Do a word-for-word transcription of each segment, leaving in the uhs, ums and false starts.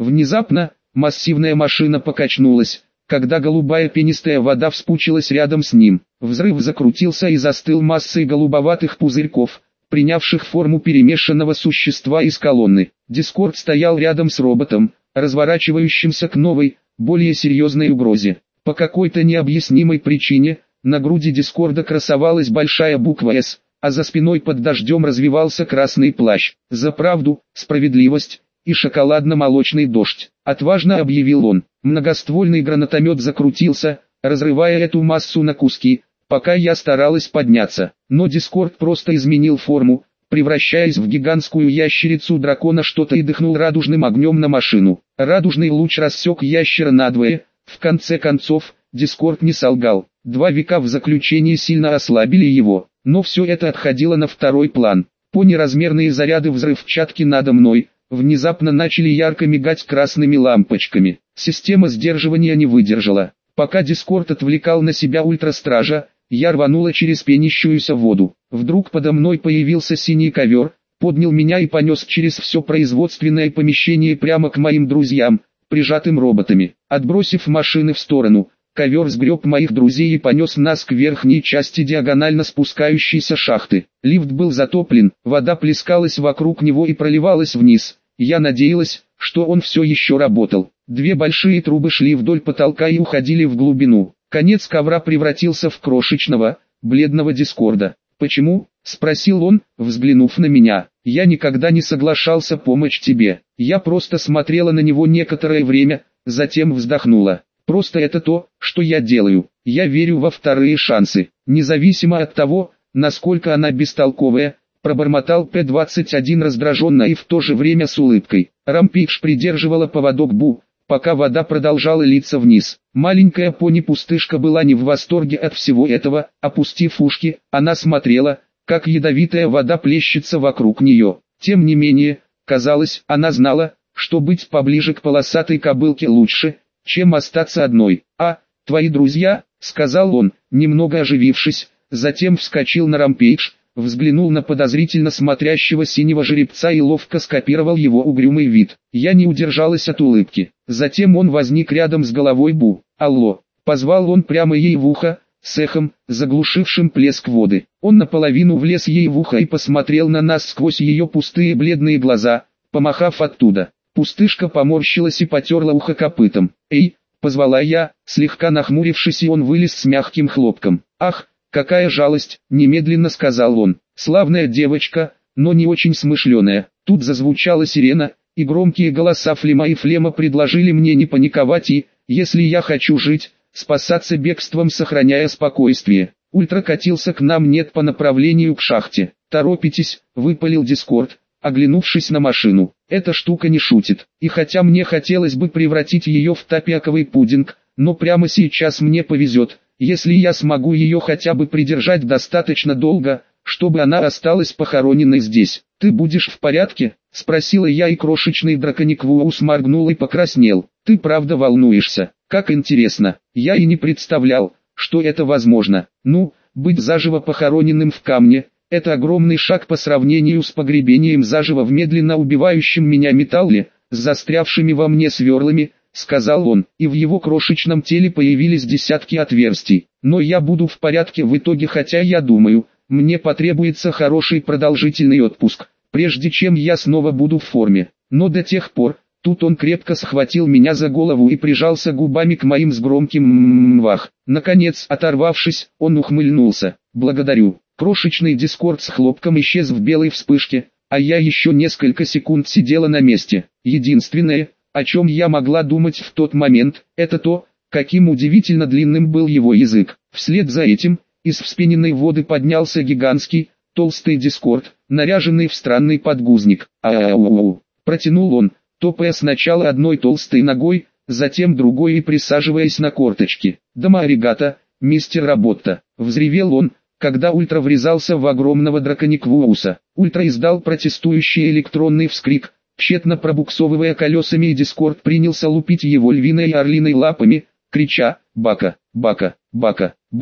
Внезапно, массивная машина покачнулась, когда голубая пенистая вода вспучилась рядом с ним. Взрыв закрутился и застыл массой голубоватых пузырьков, принявших форму перемешанного существа из колонны. Дискорд стоял рядом с роботом, разворачивающимся к новой, более серьезной угрозе. По какой-то необъяснимой причине, на груди Дискорда красовалась большая буква «С», а за спиной под дождем развивался красный плащ. «За правду, справедливость и шоколадно-молочный дождь», — отважно объявил он. Многоствольный гранатомет закрутился, разрывая эту массу на куски, пока я старалась подняться. Но Дискорд просто изменил форму, превращаясь в гигантскую ящерицу дракона, что-то и дыхнул радужным огнем на машину. Радужный луч рассек ящера надвое. В конце концов, Дискорд не солгал. Два века в заключении сильно ослабили его, но все это отходило на второй план. По неразмерные заряды взрывчатки надо мной внезапно начали ярко мигать красными лампочками. Система сдерживания не выдержала. Пока Дискорд отвлекал на себя ультрастража, я рванула через пенящуюся воду. Вдруг подо мной появился синий ковер, поднял меня и понес через все производственное помещение прямо к моим друзьям, прижатым роботами. Отбросив машины в сторону, ковер сгреб моих друзей и понес нас к верхней части диагонально спускающейся шахты. Лифт был затоплен, вода плескалась вокруг него и проливалась вниз. Я надеялась, что он все еще работал. Две большие трубы шли вдоль потолка и уходили в глубину. Конец ковра превратился в крошечного, бледного Дискорда. «Почему?» — спросил он, взглянув на меня. «Я никогда не соглашался помочь тебе». Я просто смотрела на него некоторое время, затем вздохнула. «Просто это то, что я делаю. Я верю во вторые шансы, независимо от того, насколько она бестолковая», — пробормотал П двадцать один раздраженно и в то же время с улыбкой. Рампейдж придерживала поводок Бу, пока вода продолжала литься вниз. Маленькая пони-пустышка была не в восторге от всего этого. Опустив ушки, она смотрела, как ядовитая вода плещется вокруг нее. Тем не менее, казалось, она знала, что быть поближе к полосатой кобылке лучше, чем остаться одной. «А, твои друзья», — сказал он, немного оживившись, затем вскочил на Рампейдж, взглянул на подозрительно смотрящего синего жеребца и ловко скопировал его угрюмый вид. Я не удержалась от улыбки. Затем он возник рядом с головой Бу. «Алло», — позвал он прямо ей в ухо, с эхом, заглушившим плеск воды. Он наполовину влез ей в ухо и посмотрел на нас сквозь ее пустые бледные глаза, помахав оттуда. Пустышка поморщилась и потерла ухо копытом. «Эй!» — позвала я, слегка нахмурившись, и он вылез с мягким хлопком. «Ах, какая жалость!» — немедленно сказал он. «Славная девочка, но не очень смышленая». Тут зазвучала сирена, и громкие голоса Флема и Флема предложили мне не паниковать и, если я хочу жить, спасаться бегством, сохраняя спокойствие. Ультра катился к нам нет по направлению к шахте. «Торопитесь», — выпалил Дискорд, оглянувшись на машину. «Эта штука не шутит, и хотя мне хотелось бы превратить ее в тапиаковый пудинг, но прямо сейчас мне повезет, если я смогу ее хотя бы придержать достаточно долго, чтобы она осталась похороненной здесь». «Ты будешь в порядке?» — спросила я, и крошечный драконик Вуус моргнул и покраснел. «Ты правда волнуешься? Как интересно. Я и не представлял, что это возможно. Ну, быть заживо похороненным в камне — это огромный шаг по сравнению с погребением заживо в медленно убивающем меня металле, с застрявшими во мне сверлами», — сказал он, и в его крошечном теле появились десятки отверстий. «Но я буду в порядке в итоге, хотя я думаю, мне потребуется хороший продолжительный отпуск, прежде чем я снова буду в форме. Но до тех пор...» Тут он крепко схватил меня за голову и прижался губами к моим с громким «ммммвах». Наконец, оторвавшись, он ухмыльнулся. «Благодарю». Крошечный Дискорд с хлопком исчез в белой вспышке, а я еще несколько секунд сидела на месте. Единственное, о чем я могла думать в тот момент, это то, каким удивительно длинным был его язык. Вслед за этим, из вспененной воды поднялся гигантский, толстый Дискорд, наряженный в странный подгузник. «Ау-ау-ау», протянул он, топая сначала одной толстой ногой, затем другой и присаживаясь на корточки. «Дома аригато, мистер Робота», — взревел он, когда Ультра врезался в огромного дракониквууса. Ультра издал протестующий электронный вскрик, тщетно пробуксовывая колесами, и Дискорд принялся лупить его львиной и орлиной лапами, крича: «Бака, бака, бака, бака».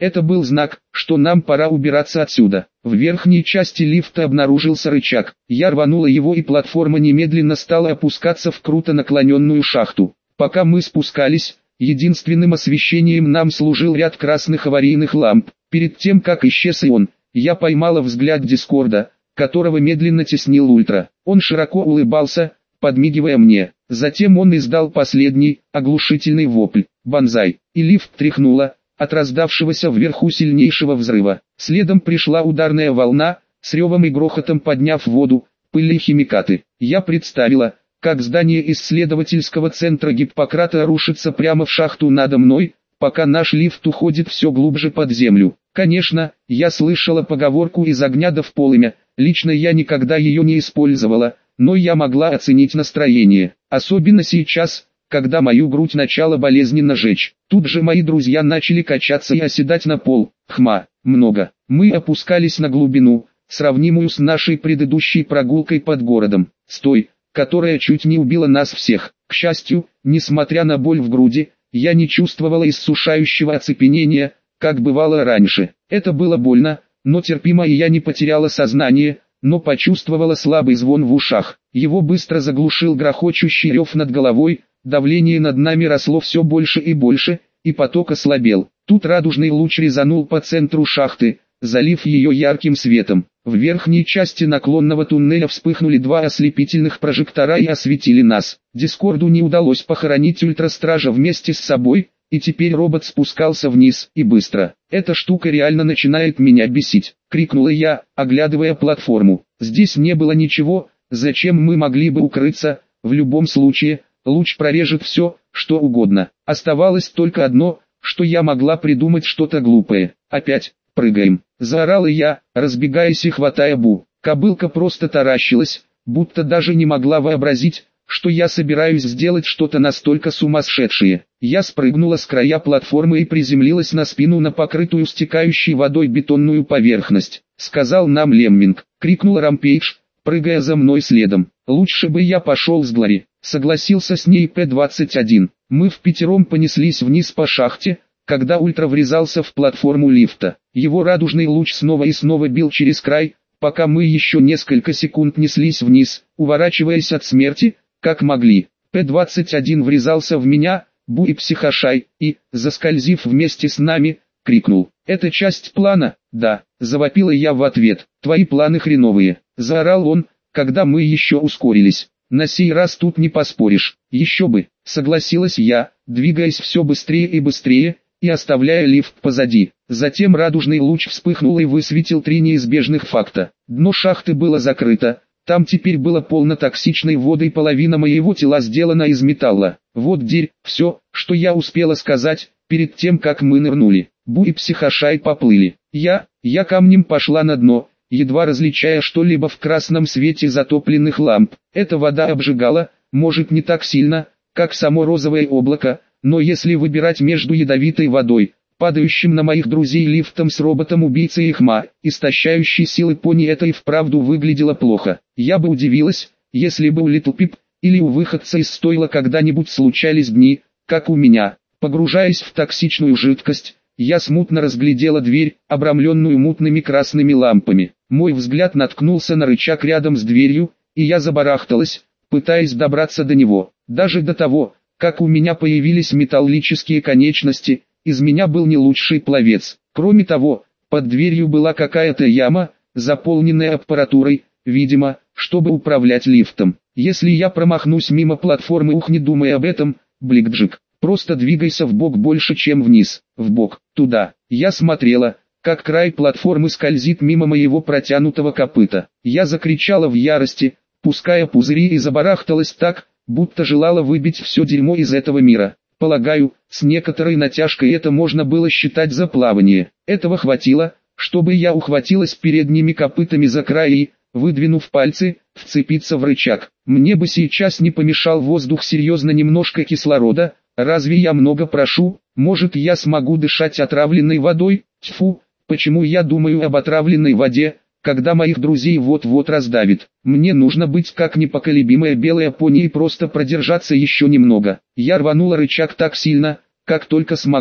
Это был знак, что нам пора убираться отсюда. В верхней части лифта обнаружился рычаг. Я рванула его, и платформа немедленно стала опускаться в круто наклоненную шахту. Пока мы спускались, единственным освещением нам служил ряд красных аварийных ламп. Перед тем, как исчез и он, я поймала взгляд Дискорда, которого медленно теснил Ультра. Он широко улыбался, подмигивая мне. Затем он издал последний, оглушительный вопль «Бонзай!», и лифт тряхнуло от раздавшегося вверху сильнейшего взрыва. Следом пришла ударная волна, с ревом и грохотом подняв воду, пыль и химикаты. Я представила, как здание исследовательского центра Гиппократа рушится прямо в шахту надо мной, пока наш лифт уходит все глубже под землю. Конечно, я слышала поговорку «из огня да в полымя», лично я никогда ее не использовала, но я могла оценить настроение, особенно сейчас, когда мою грудь начала болезненно жечь. Тут же мои друзья начали качаться и оседать на пол. Хма, много. Мы опускались на глубину, сравнимую с нашей предыдущей прогулкой под городом, с той, которая чуть не убила нас всех. К счастью, несмотря на боль в груди, я не чувствовала иссушающего оцепенения, как бывало раньше. Это было больно, но терпимо, и я не потеряла сознание, но почувствовала слабый звон в ушах. Его быстро заглушил грохочущий рев над головой. Давление над нами росло все больше и больше, и поток ослабел. Тут радужный луч резанул по центру шахты, залив ее ярким светом. В верхней части наклонного туннеля вспыхнули два ослепительных прожектора и осветили нас. Дискорду не удалось похоронить ультрастража вместе с собой, и теперь робот спускался вниз, и быстро. «Эта штука реально начинает меня бесить», — крикнула я, оглядывая платформу. Здесь не было ничего, зачем мы могли бы укрыться. В любом случае, луч прорежет все, что угодно. Оставалось только одно, что я могла придумать что-то глупое. «Опять, прыгаем!» — заорала я, разбегаясь и хватая Бу. Кобылка просто таращилась, будто даже не могла вообразить, что я собираюсь сделать что-то настолько сумасшедшее. Я спрыгнула с края платформы и приземлилась на спину на покрытую стекающей водой бетонную поверхность. «Сказал нам Лемминг!» — крикнул Рампейдж, прыгая за мной следом. «Лучше бы я пошел с Глори», — согласился с ней П двадцать один. Мы впятером понеслись вниз по шахте, когда Ультра врезался в платформу лифта. Его радужный луч снова и снова бил через край, пока мы еще несколько секунд неслись вниз, уворачиваясь от смерти, как могли. П двадцать один врезался в меня, Бу и Психошай, и, заскользив вместе с нами, крикнул: «Это часть плана?» «Да», — завопила я в ответ. «Твои планы хреновые», — заорал он, когда мы еще ускорились. «На сей раз тут не поспоришь». «Еще бы», — согласилась я, двигаясь все быстрее и быстрее, и оставляя лифт позади. Затем радужный луч вспыхнул и высветил три неизбежных факта. Дно шахты было закрыто, там теперь было полно токсичной воды, и половина моего тела сделана из металла. Вот дерь, все, что я успела сказать, перед тем как мы нырнули. Бу и Психошай поплыли. Я, я камнем пошла на дно, едва различая что-либо в красном свете затопленных ламп. Эта вода обжигала, может не так сильно, как само розовое облако, но если выбирать между ядовитой водой, падающим на моих друзей лифтом с роботом-убийцей и Хма, истощающей силы пони, это и вправду выглядело плохо. Я бы удивилась, если бы у Литл Пип, или у выходца из стойла когда-нибудь случались дни, как у меня. Погружаясь в токсичную жидкость, я смутно разглядела дверь, обрамленную мутными красными лампами. Мой взгляд наткнулся на рычаг рядом с дверью, и я забарахталась, пытаясь добраться до него. Даже до того, как у меня появились металлические конечности, из меня был не лучший пловец. Кроме того, под дверью была какая-то яма, заполненная аппаратурой, видимо, чтобы управлять лифтом. Если я промахнусь мимо платформы, ух, не думай об этом, Бликджик. Просто двигайся вбок больше, чем вниз. Вбок, туда. Я смотрела, как край платформы скользит мимо моего протянутого копыта. Я закричала в ярости, пуская пузыри, и забарахталась так, будто желала выбить все дерьмо из этого мира. Полагаю, с некоторой натяжкой это можно было считать за плавание. Этого хватило, чтобы я ухватилась передними копытами за край и, выдвинув пальцы, вцепиться в рычаг. Мне бы сейчас не помешал воздух, серьезно, немножко кислорода. Разве я много прошу? Может, я смогу дышать отравленной водой? Тьфу, почему я думаю об отравленной воде, когда моих друзей вот-вот раздавит? Мне нужно быть как непоколебимая белая пони и просто продержаться еще немного. Я рванула рычаг так сильно, как только смогла.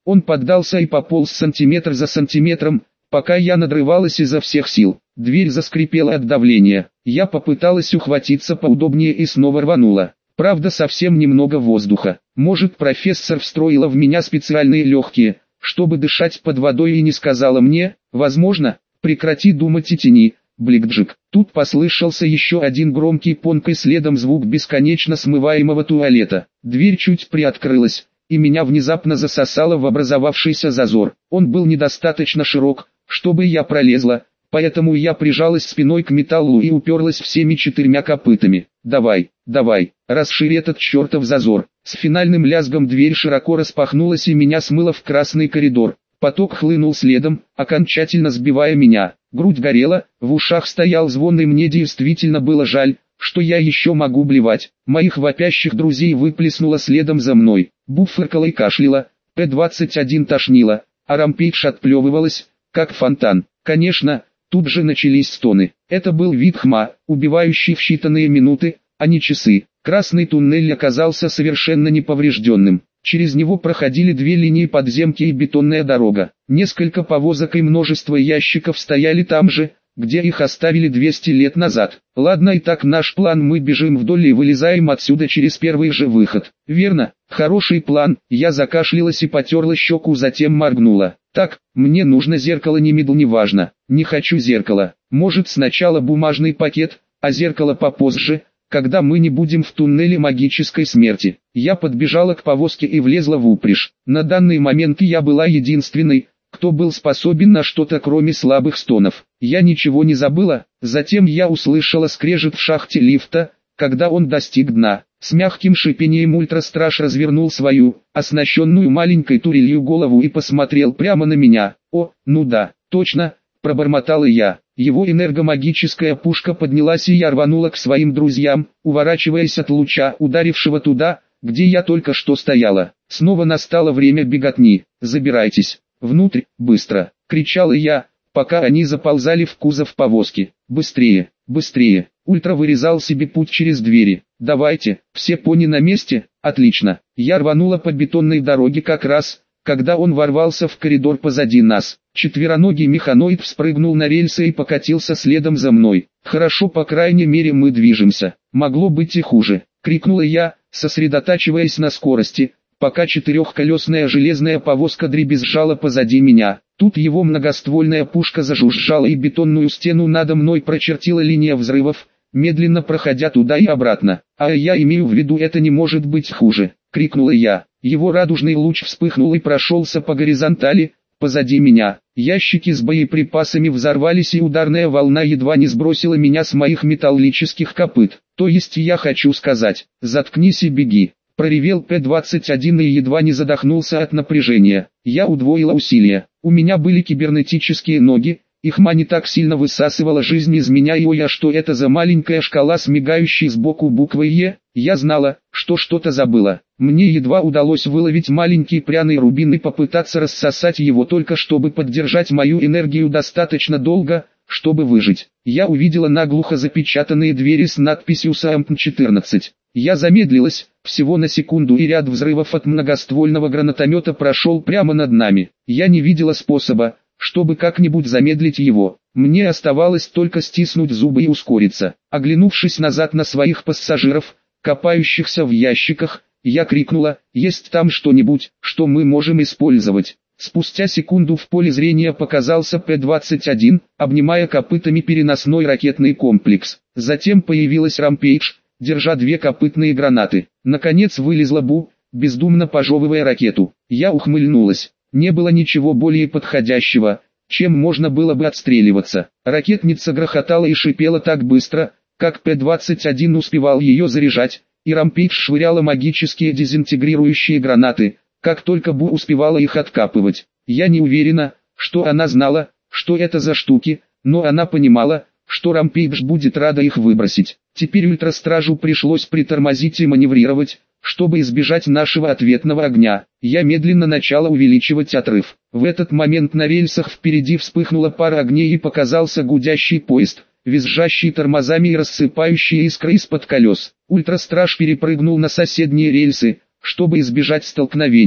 Он поддался и пополз сантиметр за сантиметром, пока я надрывалась изо всех сил. Дверь заскрипела от давления. Я попыталась ухватиться поудобнее и снова рванула. Правда, совсем немного воздуха. Может, профессор встроила в меня специальные легкие, чтобы дышать под водой, и не сказала мне, возможно, прекрати думать и тяни, блик-джик. Тут послышался еще один громкий понк и следом звук бесконечно смываемого туалета. Дверь чуть приоткрылась, и меня внезапно засосало в образовавшийся зазор. Он был недостаточно широк, чтобы я пролезла, поэтому я прижалась спиной к металлу и уперлась всеми четырьмя копытами. «Давай, давай, расшири этот чертов зазор». С финальным лязгом дверь широко распахнулась и меня смыло в красный коридор. Поток хлынул следом, окончательно сбивая меня. Грудь горела, в ушах стоял звон, и мне действительно было жаль, что я еще могу блевать. Моих вопящих друзей выплеснуло следом за мной. Бу фыркала и кашляла, П двадцать один тошнила, а Рампейдж отплевывалась, как фонтан. Конечно, тут же начались стоны. Это был вид хма, убивающий в считанные минуты, а не часы. Красный туннель оказался совершенно неповрежденным. Через него проходили две линии подземки и бетонная дорога. Несколько повозок и множество ящиков стояли там же, где их оставили двести лет назад. Ладно, и так наш план: мы бежим вдоль и вылезаем отсюда через первый же выход. Верно, хороший план. Я закашлялась и потерла щеку, затем моргнула. Так, мне нужно зеркало, ни мидл, ни важно. Не хочу зеркало. Может, сначала бумажный пакет, а зеркало попозже, когда мы не будем в туннеле магической смерти. Я подбежала к повозке и влезла в упряжь. На данный момент я была единственной, кто был способен на что-то кроме слабых стонов. Я ничего не забыла. Затем я услышала скрежет в шахте лифта, когда он достиг дна. С мягким шипением ультрастраж развернул свою, оснащенную маленькой турелью голову, и посмотрел прямо на меня. «О, ну да, точно», — пробормотала я. Его энергомагическая пушка поднялась, и я рванула к своим друзьям, уворачиваясь от луча, ударившего туда, где я только что стояла. Снова настало время беготни. «Забирайтесь внутрь, быстро!» — кричала я, пока они заползали в кузов повозки. «Быстрее, быстрее!» Ультра вырезал себе путь через двери. «Давайте, все пони на месте?» «Отлично!» Я рванула по бетонной дороге как раз, когда он ворвался в коридор позади нас. Четвероногий механоид вспрыгнул на рельсы и покатился следом за мной. «Хорошо, по крайней мере мы движемся. Могло быть и хуже», — крикнула я, сосредотачиваясь на скорости, пока четырехколесная железная повозка дребезжала позади меня. Тут его многоствольная пушка зажужжала, и бетонную стену надо мной прочертила линия взрывов, медленно проходя туда и обратно. «А я имею в виду, это не может быть хуже», — крикнула я. Его радужный луч вспыхнул и прошелся по горизонтали, позади меня. Ящики с боеприпасами взорвались, и ударная волна едва не сбросила меня с моих металлических копыт. То есть я хочу сказать, заткнись и беги. Проревел П двадцать один и едва не задохнулся от напряжения. Я удвоила усилия. У меня были кибернетические ноги, их ма не так сильно высасывала жизнь из меня. И ой, а что это за маленькая шкала с мигающей сбоку буквой Е? Я знала, что что-то забыла. Мне едва удалось выловить маленький пряный рубин и попытаться рассосать его, только чтобы поддержать мою энергию достаточно долго, чтобы выжить. Я увидела наглухо запечатанные двери с надписью САМП четырнадцать. Я замедлилась, всего на секунду, и ряд взрывов от многоствольного гранатомета прошел прямо над нами. Я не видела способа, чтобы как-нибудь замедлить его. Мне оставалось только стиснуть зубы и ускориться. Оглянувшись назад на своих пассажиров, копающихся в ящиках, я крикнула: «Есть там что-нибудь, что мы можем использовать?» Спустя секунду в поле зрения показался П двадцать один, обнимая копытами переносной ракетный комплекс. Затем появилась Рампейдж, держа две копытные гранаты. Наконец вылезла Бу, бездумно пожевывая ракету. Я ухмыльнулась. Не было ничего более подходящего, чем можно было бы отстреливаться. Ракетница грохотала и шипела так быстро, как П двадцать один успевал ее заряжать, и Рампейдж швыряла магические дезинтегрирующие гранаты, как только Бу успевала их откапывать. Я не уверена, что она знала, что это за штуки, но она понимала, что Рампейдж будет рада их выбросить. Теперь ультрастражу пришлось притормозить и маневрировать, чтобы избежать нашего ответного огня. Я медленно начала увеличивать отрыв. В этот момент на рельсах впереди вспыхнула пара огней и показался гудящий поезд, визжащий тормозами и рассыпающие искры из-под колес. Ультрастраж перепрыгнул на соседние рельсы, чтобы избежать столкновения.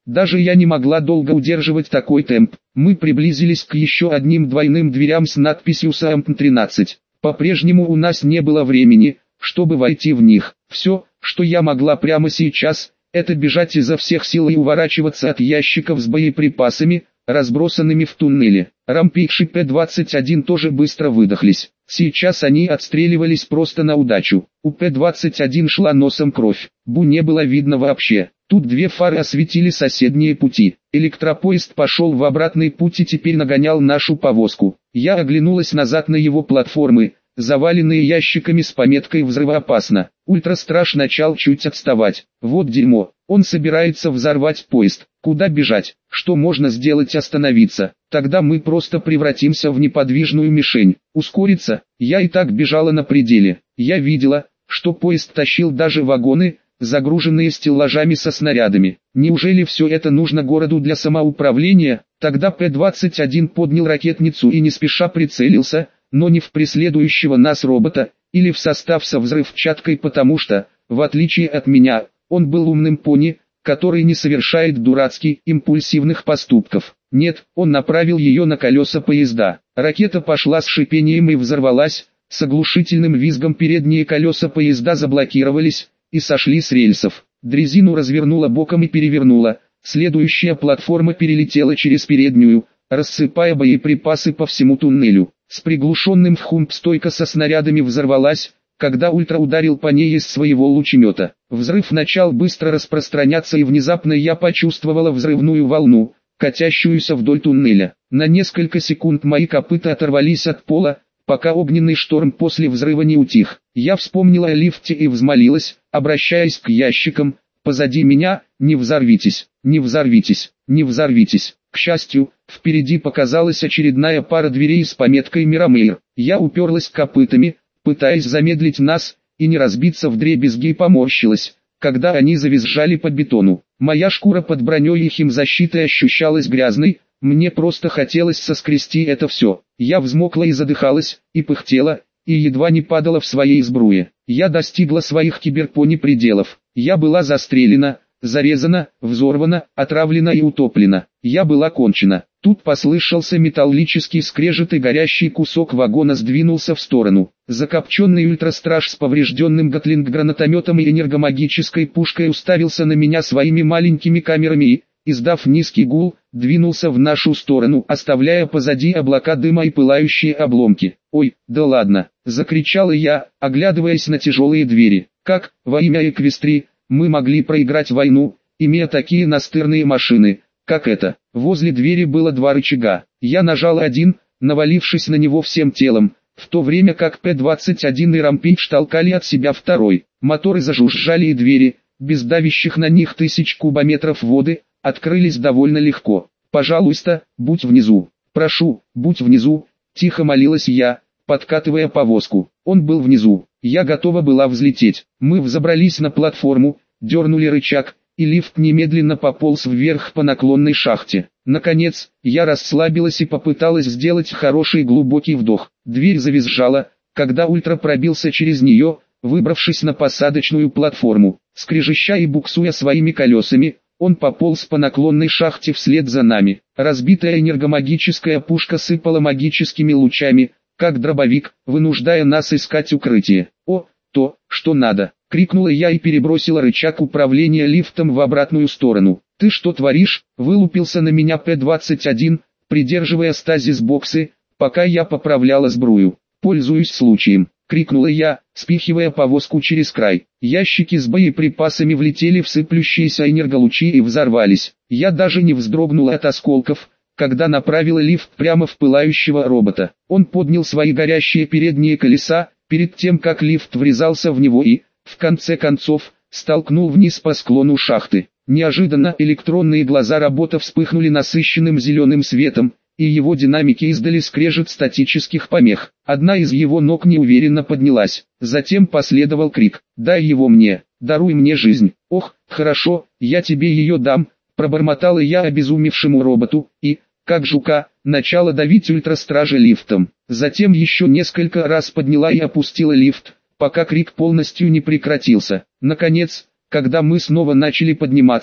Даже я не могла долго удерживать такой темп. Мы приблизились к еще одним двойным дверям с надписью «Саамп тринадцать». По-прежнему у нас не было времени, чтобы войти в них. Все, что я могла прямо сейчас, это бежать изо всех сил и уворачиваться от ящиков с боеприпасами, разбросанными в туннеле. Рампейдж и П двадцать один тоже быстро выдохлись. Сейчас они отстреливались просто на удачу. У П двадцать один шла носом кровь. Бу не было видно вообще. Тут две фары осветили соседние пути. Электропоезд пошел в обратный путь и теперь нагонял нашу повозку. Я оглянулась назад на его платформы, заваленные ящиками с пометкой «Взрывоопасно». Ультрастраж начал чуть отставать. Вот дерьмо, он собирается взорвать поезд. Куда бежать? Что можно сделать? Остановиться? Тогда мы просто превратимся в неподвижную мишень. Ускориться? Я и так бежала на пределе. Я видела, что поезд тащил даже вагоны, загруженные стеллажами со снарядами. Неужели все это нужно городу для самоуправления? Тогда П двадцать один поднял ракетницу и не спеша прицелился, но не в преследующего нас робота, или в состав со взрывчаткой, потому что, в отличие от меня, он был умным пони, который не совершает дурацких, импульсивных поступков. Нет, он направил ее на колеса поезда. Ракета пошла с шипением и взорвалась, с оглушительным визгом передние колеса поезда заблокировались и сошли с рельсов. Дрезину развернула боком и перевернула. Следующая платформа перелетела через переднюю, рассыпая боеприпасы по всему туннелю. С приглушенным вхумп стойка со снарядами взорвалась, когда Ультра ударил по ней из своего лучемета. Взрыв начал быстро распространяться, и внезапно я почувствовала взрывную волну, катящуюся вдоль туннеля. На несколько секунд мои копыта оторвались от пола, пока огненный шторм после взрыва не утих. Я вспомнила о лифте и взмолилась, обращаясь к ящикам: «Позади меня, не взорвитесь, не взорвитесь, не взорвитесь». К счастью, впереди показалась очередная пара дверей с пометкой «Мирамейр». Я уперлась копытами, пытаясь замедлить нас, и не разбиться вдребезги, и поморщилась, когда они завизжали по бетону. Моя шкура под броней и химзащитой ощущалась грязной, мне просто хотелось соскрести это все. Я взмокла и задыхалась, и пыхтела, и едва не падала в своей сбруе. Я достигла своих киберпони пределов. Я была застрелена, зарезана, взорвана, отравлена и утоплена. Я была кончена. Тут послышался металлический скрежет, и горящий кусок вагона сдвинулся в сторону. Закопченный ультрастраж с поврежденным гатлинг-гранатометом и энергомагической пушкой уставился на меня своими маленькими камерами и, издав низкий гул, двинулся в нашу сторону, оставляя позади облака дыма и пылающие обломки. «Ой, да ладно!» — закричала я, оглядываясь на тяжелые двери. «Как, во имя Эквестрии, мы могли проиграть войну, имея такие настырные машины, как эта?» Возле двери было два рычага. Я нажал один, навалившись на него всем телом, в то время как П двадцать один и Рампейдж толкали от себя второй. Моторы зажужжали, и двери, без давящих на них тысяч кубометров воды, открылись довольно легко. «Пожалуйста, будь внизу. Прошу, будь внизу», — тихо молилась я, подкатывая повозку. Он был внизу. Я готова была взлететь. Мы взобрались на платформу, дернули рычаг, и лифт немедленно пополз вверх по наклонной шахте. Наконец, я расслабилась и попыталась сделать хороший глубокий вдох. Дверь завизжала, когда Ультра пробился через нее, выбравшись на посадочную платформу. Скрежеща и буксуя своими колесами, он пополз по наклонной шахте вслед за нами. Разбитая энергомагическая пушка сыпала магическими лучами, как дробовик, вынуждая нас искать укрытие. «О, то, что надо!» — крикнула я и перебросила рычаг управления лифтом в обратную сторону. «Ты что творишь?» — вылупился на меня П двадцать один, придерживая стазис-боксы, пока я поправляла сбрую. «Пользуюсь случаем!» — крикнула я, спихивая повозку через край. Ящики с боеприпасами влетели в сыплющиеся энерголучи и взорвались. Я даже не вздрогнула от осколков, когда направила лифт прямо в пылающего робота. Он поднял свои горящие передние колеса, перед тем как лифт врезался в него и, в конце концов, столкнул вниз по склону шахты. Неожиданно электронные глаза робота вспыхнули насыщенным зеленым светом, и его динамики издали скрежет статических помех. Одна из его ног неуверенно поднялась. Затем последовал крик: «Дай его мне, даруй мне жизнь!» «Ох, хорошо, я тебе ее дам», пробормотала я обезумевшему роботу, и, как жука, начала давить ультрастража лифтом. Затем еще несколько раз подняла и опустила лифт, пока крик полностью не прекратился. Наконец, когда мы снова начали подниматься,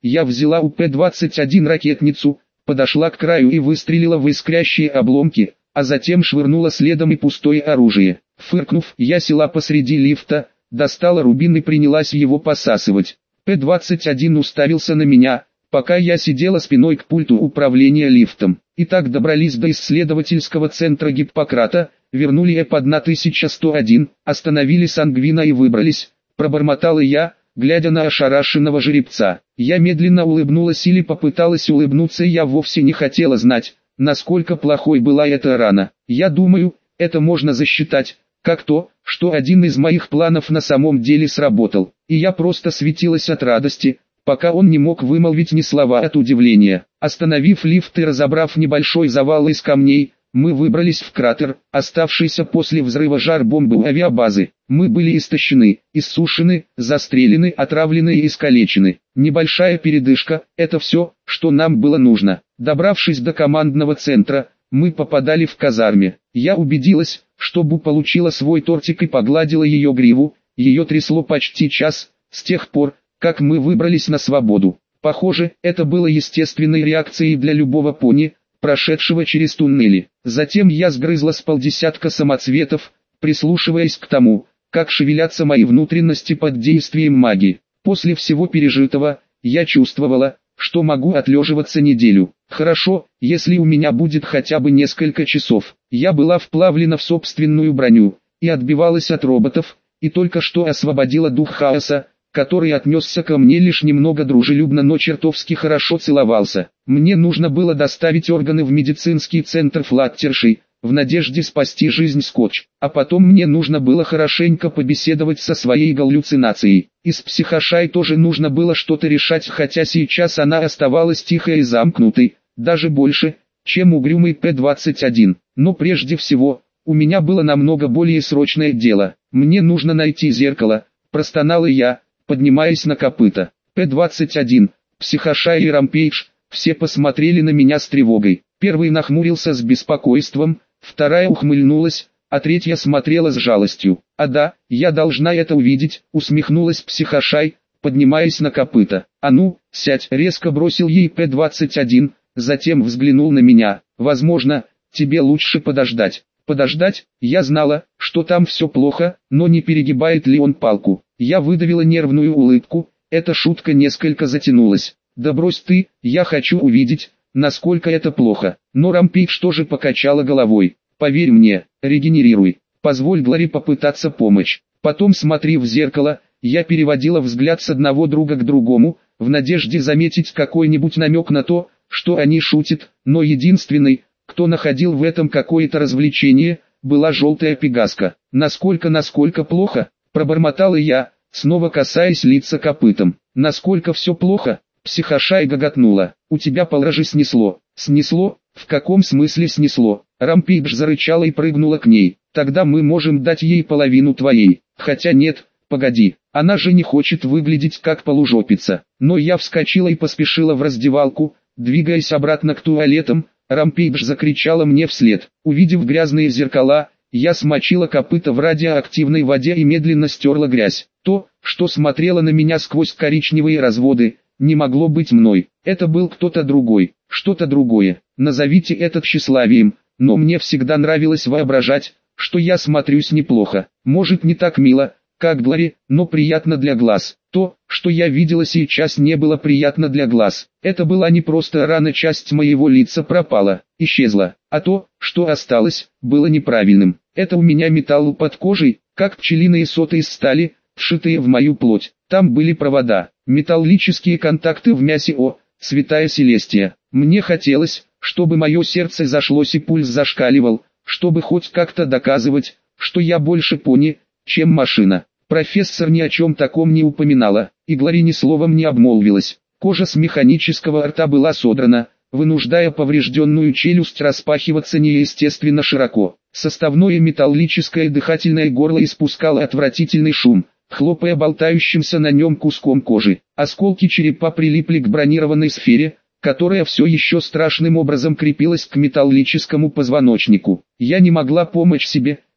Я взяла у П двадцать один ракетницу, подошла к краю и выстрелила в искрящие обломки, а затем швырнула следом и пустое оружие. Фыркнув, я села посреди лифта, достала рубин и принялась его посасывать. П двадцать один уставился на меня, пока я сидела спиной к пульту управления лифтом. И так добрались до исследовательского центра Гиппократа, вернули Эп тысяча сто один, остановили Сангвина и выбрались, пробормотала я, глядя на ошарашенного жеребца. Я медленно улыбнулась или попыталась улыбнуться, и я вовсе не хотела знать, насколько плохой была эта рана. Я думаю, это можно засчитать, как то, что один из моих планов на самом деле сработал, и я просто светилась от радости, пока он не мог вымолвить ни слова от удивления. Остановив лифт и разобрав небольшой завал из камней, мы выбрались в кратер, оставшийся после взрыва жар-бомбы у авиабазы. Мы были истощены, иссушены, застрелены, отравлены и искалечены. Небольшая передышка – это все, что нам было нужно. Добравшись до командного центра, мы попадали в казарме. Я убедилась, что Бу получила свой тортик и погладила ее гриву. Ее трясло почти час, с тех пор, как мы выбрались на свободу. Похоже, это было естественной реакцией для любого пони, прошедшего через туннели. Затем я сгрызла с полдесятка самоцветов, прислушиваясь к тому, как шевелятся мои внутренности под действием магии. После всего пережитого, я чувствовала, что могу отлеживаться неделю. Хорошо, если у меня будет хотя бы несколько часов. Я была вплавлена в собственную броню, и отбивалась от роботов, и только что освободила дух хаоса, который отнесся ко мне лишь немного дружелюбно, но чертовски хорошо целовался. Мне нужно было доставить органы в медицинский центр Флаттерши, в надежде спасти жизнь Скотч, а потом мне нужно было хорошенько побеседовать со своей галлюцинацией. И с Психошай тоже нужно было что-то решать, хотя сейчас она оставалась тихой и замкнутой, даже больше, чем угрюмый П двадцать один. Но прежде всего, у меня было намного более срочное дело. Мне нужно найти зеркало, простонала я, поднимаясь на копыта. П двадцать один, Психошай и Рампейдж, все посмотрели на меня с тревогой. Первый нахмурился с беспокойством, вторая ухмыльнулась, а третья смотрела с жалостью. «А да, я должна это увидеть», — усмехнулась Психошай, поднимаясь на копыта. «А ну, сядь», — резко бросил ей П двадцать один, затем взглянул на меня. «Возможно, тебе лучше подождать». Подождать? Я знала, что там все плохо, но не перегибает ли он палку. Я выдавила нервную улыбку, эта шутка несколько затянулась. «Да брось ты, я хочу увидеть, насколько это плохо». Но Рампейдж тоже покачала головой. «Поверь мне, регенерируй, позволь Глори попытаться помочь. Потом смотри в зеркало». Я переводила взгляд с одного друга к другому, в надежде заметить какой-нибудь намек на то, что они шутят, но единственной, кто находил в этом какое-то развлечение, была желтая пегаска. «Насколько, насколько плохо?» – пробормотала я, снова касаясь лица копытом. «Насколько все плохо?» – Психошай гоготнула. «У тебя полрожи снесло». «Снесло? В каком смысле снесло?» Рампейдж зарычала и прыгнула к ней. «Тогда мы можем дать ей половину твоей. Хотя нет, погоди, она же не хочет выглядеть как полужопица». Но я вскочила и поспешила в раздевалку, двигаясь обратно к туалетам. Рампейдж закричала мне вслед. Увидев грязные зеркала, я смочила копыта в радиоактивной воде и медленно стерла грязь. То, что смотрело на меня сквозь коричневые разводы, не могло быть мной. Это был кто-то другой, что-то другое. Назовите это тщеславием, но мне всегда нравилось воображать, что я смотрюсь неплохо. Может, не так мило, как Глори, но приятно для глаз. То, что я видела сейчас, не было приятно для глаз. Это была не просто рана, часть моего лица пропала, исчезла. А то, что осталось, было неправильным. Это у меня металл под кожей, как пчелиные соты из стали, вшитые в мою плоть. Там были провода, металлические контакты в мясе. О, святая Селестия. Мне хотелось, чтобы мое сердце зашлось и пульс зашкаливал, чтобы хоть как-то доказывать, что я больше пони, чем машина. Профессор ни о чем таком не упоминала, и Глори ни словом не обмолвилась. Кожа с механического рта была содрана, вынуждая поврежденную челюсть распахиваться неестественно широко. Составное металлическое дыхательное горло испускало отвратительный шум, хлопая болтающимся на нем куском кожи. Осколки черепа прилипли к бронированной сфере, которая все еще страшным образом крепилась к металлическому позвоночнику. Я не могла помочь себе,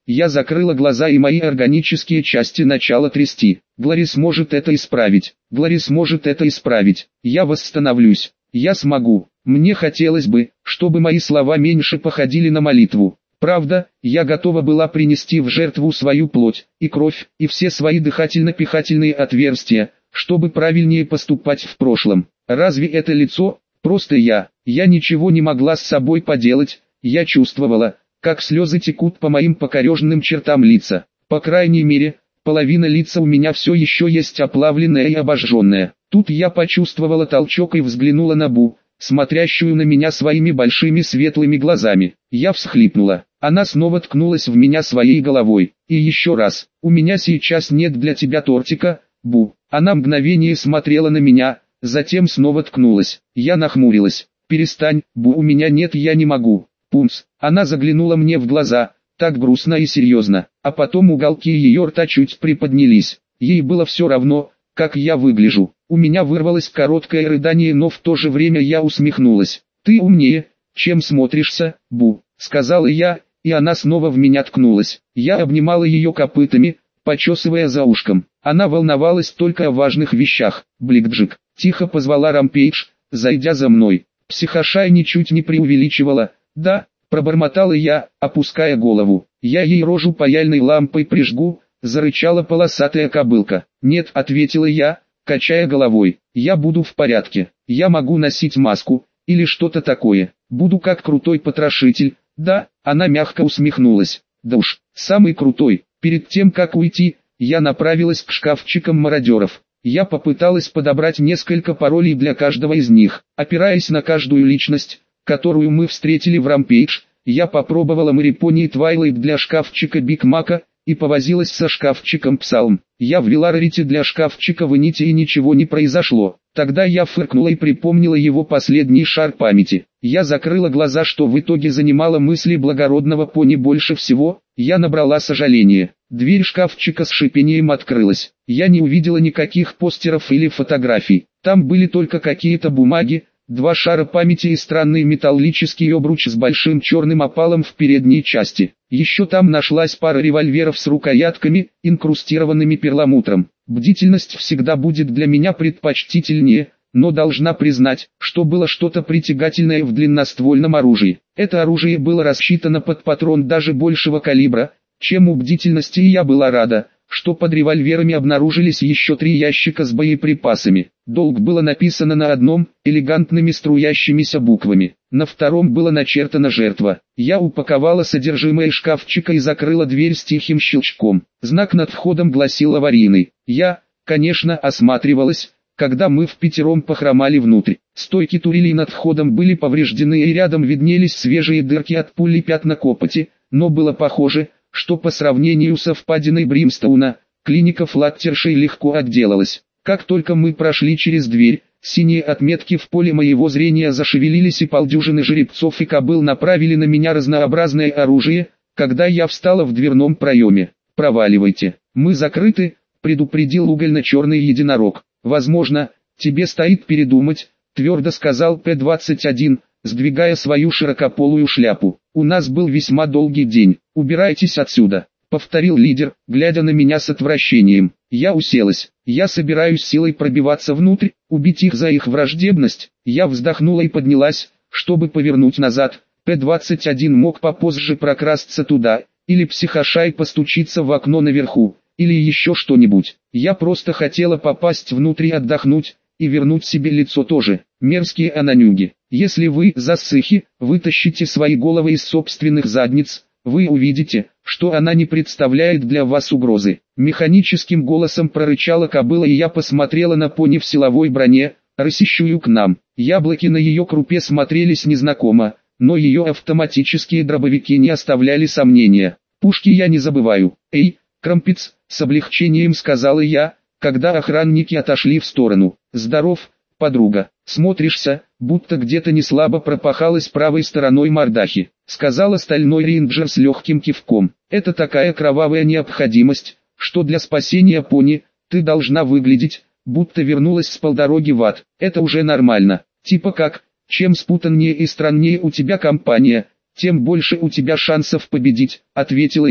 Я закрыла глаза, и мои органические части начало трясти. Глорис может это исправить. Глорис может это исправить. Я восстановлюсь. Я смогу. Мне хотелось бы, чтобы мои слова меньше походили на молитву. Правда, я готова была принести в жертву свою плоть, и кровь, и все свои дыхательно-пихательные отверстия, чтобы правильнее поступать в прошлом. Разве это лицо? Просто я. Я ничего не могла с собой поделать. Я чувствовала, как слезы текут по моим покореженным чертам лица. По крайней мере, половина лица у меня все еще есть оплавленная и обожженная. Тут я почувствовала толчок и взглянула на Бу, смотрящую на меня своими большими светлыми глазами. Я всхлипнула. Она снова ткнулась в меня своей головой. И еще раз: «У меня сейчас нет для тебя тортика, Бу». Она мгновение смотрела на меня, затем снова ткнулась. Я нахмурилась. «Перестань, Бу, у меня нет, я не могу». Пумс. Она заглянула мне в глаза, так грустно и серьезно, а потом уголки ее рта чуть приподнялись. Ей было все равно, как я выгляжу. У меня вырвалось короткое рыдание, но в то же время я усмехнулась. «Ты умнее, чем смотришься, Бу», — сказала я, и она снова в меня ткнулась. Я обнимала ее копытами, почесывая за ушком. Она волновалась только о важных вещах. «Блик-джик», — тихо позвала Рампейдж, зайдя за мной. Психошай ничуть не преувеличивала. «Да», — пробормотала я, опуская голову. «Я ей рожу паяльной лампой прижгу», — зарычала полосатая кобылка. «Нет», — ответила я, качая головой. «Я буду в порядке. Я могу носить маску, или что-то такое. Буду как крутой потрошитель». «Да», — она мягко усмехнулась. «Да уж, самый крутой». Перед тем, как уйти, я направилась к шкафчикам мародеров. Я попыталась подобрать несколько паролей для каждого из них, опираясь на каждую личность, которую мы встретили в Рампейдж. Я попробовала Марипони и Твайлайт для шкафчика Биг Мака, и повозилась со шкафчиком Псалм. Я ввела Рарити для шкафчика Ванити, и ничего не произошло. Тогда я фыркнула и припомнила его последний шар памяти. Я закрыла глаза, что в итоге занимало мысли благородного пони больше всего. Я набрала сожаление. Дверь шкафчика с шипением открылась. Я не увидела никаких постеров или фотографий. Там были только какие-то бумаги, два шара памяти и странный металлический обруч с большим черным опалом в передней части. Еще там нашлась пара револьверов с рукоятками, инкрустированными перламутром. Бдительность всегда будет для меня предпочтительнее, но должна признать, что было что-то притягательное в длинноствольном оружии. Это оружие было рассчитано под патрон даже большего калибра, чем у бдительности, и я была рада, что под револьверами обнаружились еще три ящика с боеприпасами. «Долг» было написано на одном, элегантными струящимися буквами. На втором было начертана «Жертва». Я упаковала содержимое шкафчика и закрыла дверь с тихим щелчком. Знак над входом гласил «Аварийный». Я, конечно, осматривалась, когда мы впятером похромали внутрь. Стойки турелей над входом были повреждены, и рядом виднелись свежие дырки от пули, пятна копоти, но было похоже, что по сравнению со впадиной Бримстоуна, клиника Флаттершей легко отделалась. Как только мы прошли через дверь, синие отметки в поле моего зрения зашевелились, и полдюжины жеребцов и кобыл направили на меня разнообразное оружие, когда я встала в дверном проеме. «Проваливайте, мы закрыты», — предупредил угольно-черный единорог. «Возможно, тебе стоит передумать», — твердо сказал П двадцать один, сдвигая свою широкополую шляпу. «У нас был весьма долгий день. Убирайтесь отсюда», — повторил лидер, глядя на меня с отвращением. Я уселась. «Я собираюсь силой пробиваться внутрь, убить их за их враждебность». Я вздохнула и поднялась, чтобы повернуть назад. П двадцать один мог попозже прокрасться туда, или психошай постучиться в окно наверху, или еще что-нибудь. Я просто хотела попасть внутрь и отдохнуть, и вернуть себе лицо тоже. Мерзкие ананюги. Если вы, засыхи, вытащите свои головы из собственных задниц, вы увидите, что она не представляет для вас угрозы. Механическим голосом прорычала кобыла, и я посмотрела на пони в силовой броне, рысящую к нам. Яблоки на ее крупе смотрелись незнакомо, но ее автоматические дробовики не оставляли сомнения. «Пушки я не забываю». «Эй, Крампец», — с облегчением сказала я, когда охранники отошли в сторону. «Здоров, подруга. Смотришься, будто где-то неслабо пропахалась правой стороной мордахи», — сказала стальной рейнджер с легким кивком. «Это такая кровавая необходимость, что для спасения пони, ты должна выглядеть, будто вернулась с полдороги в ад. Это уже нормально. Типа как, чем спутаннее и страннее у тебя компания, тем больше у тебя шансов победить», — ответила я.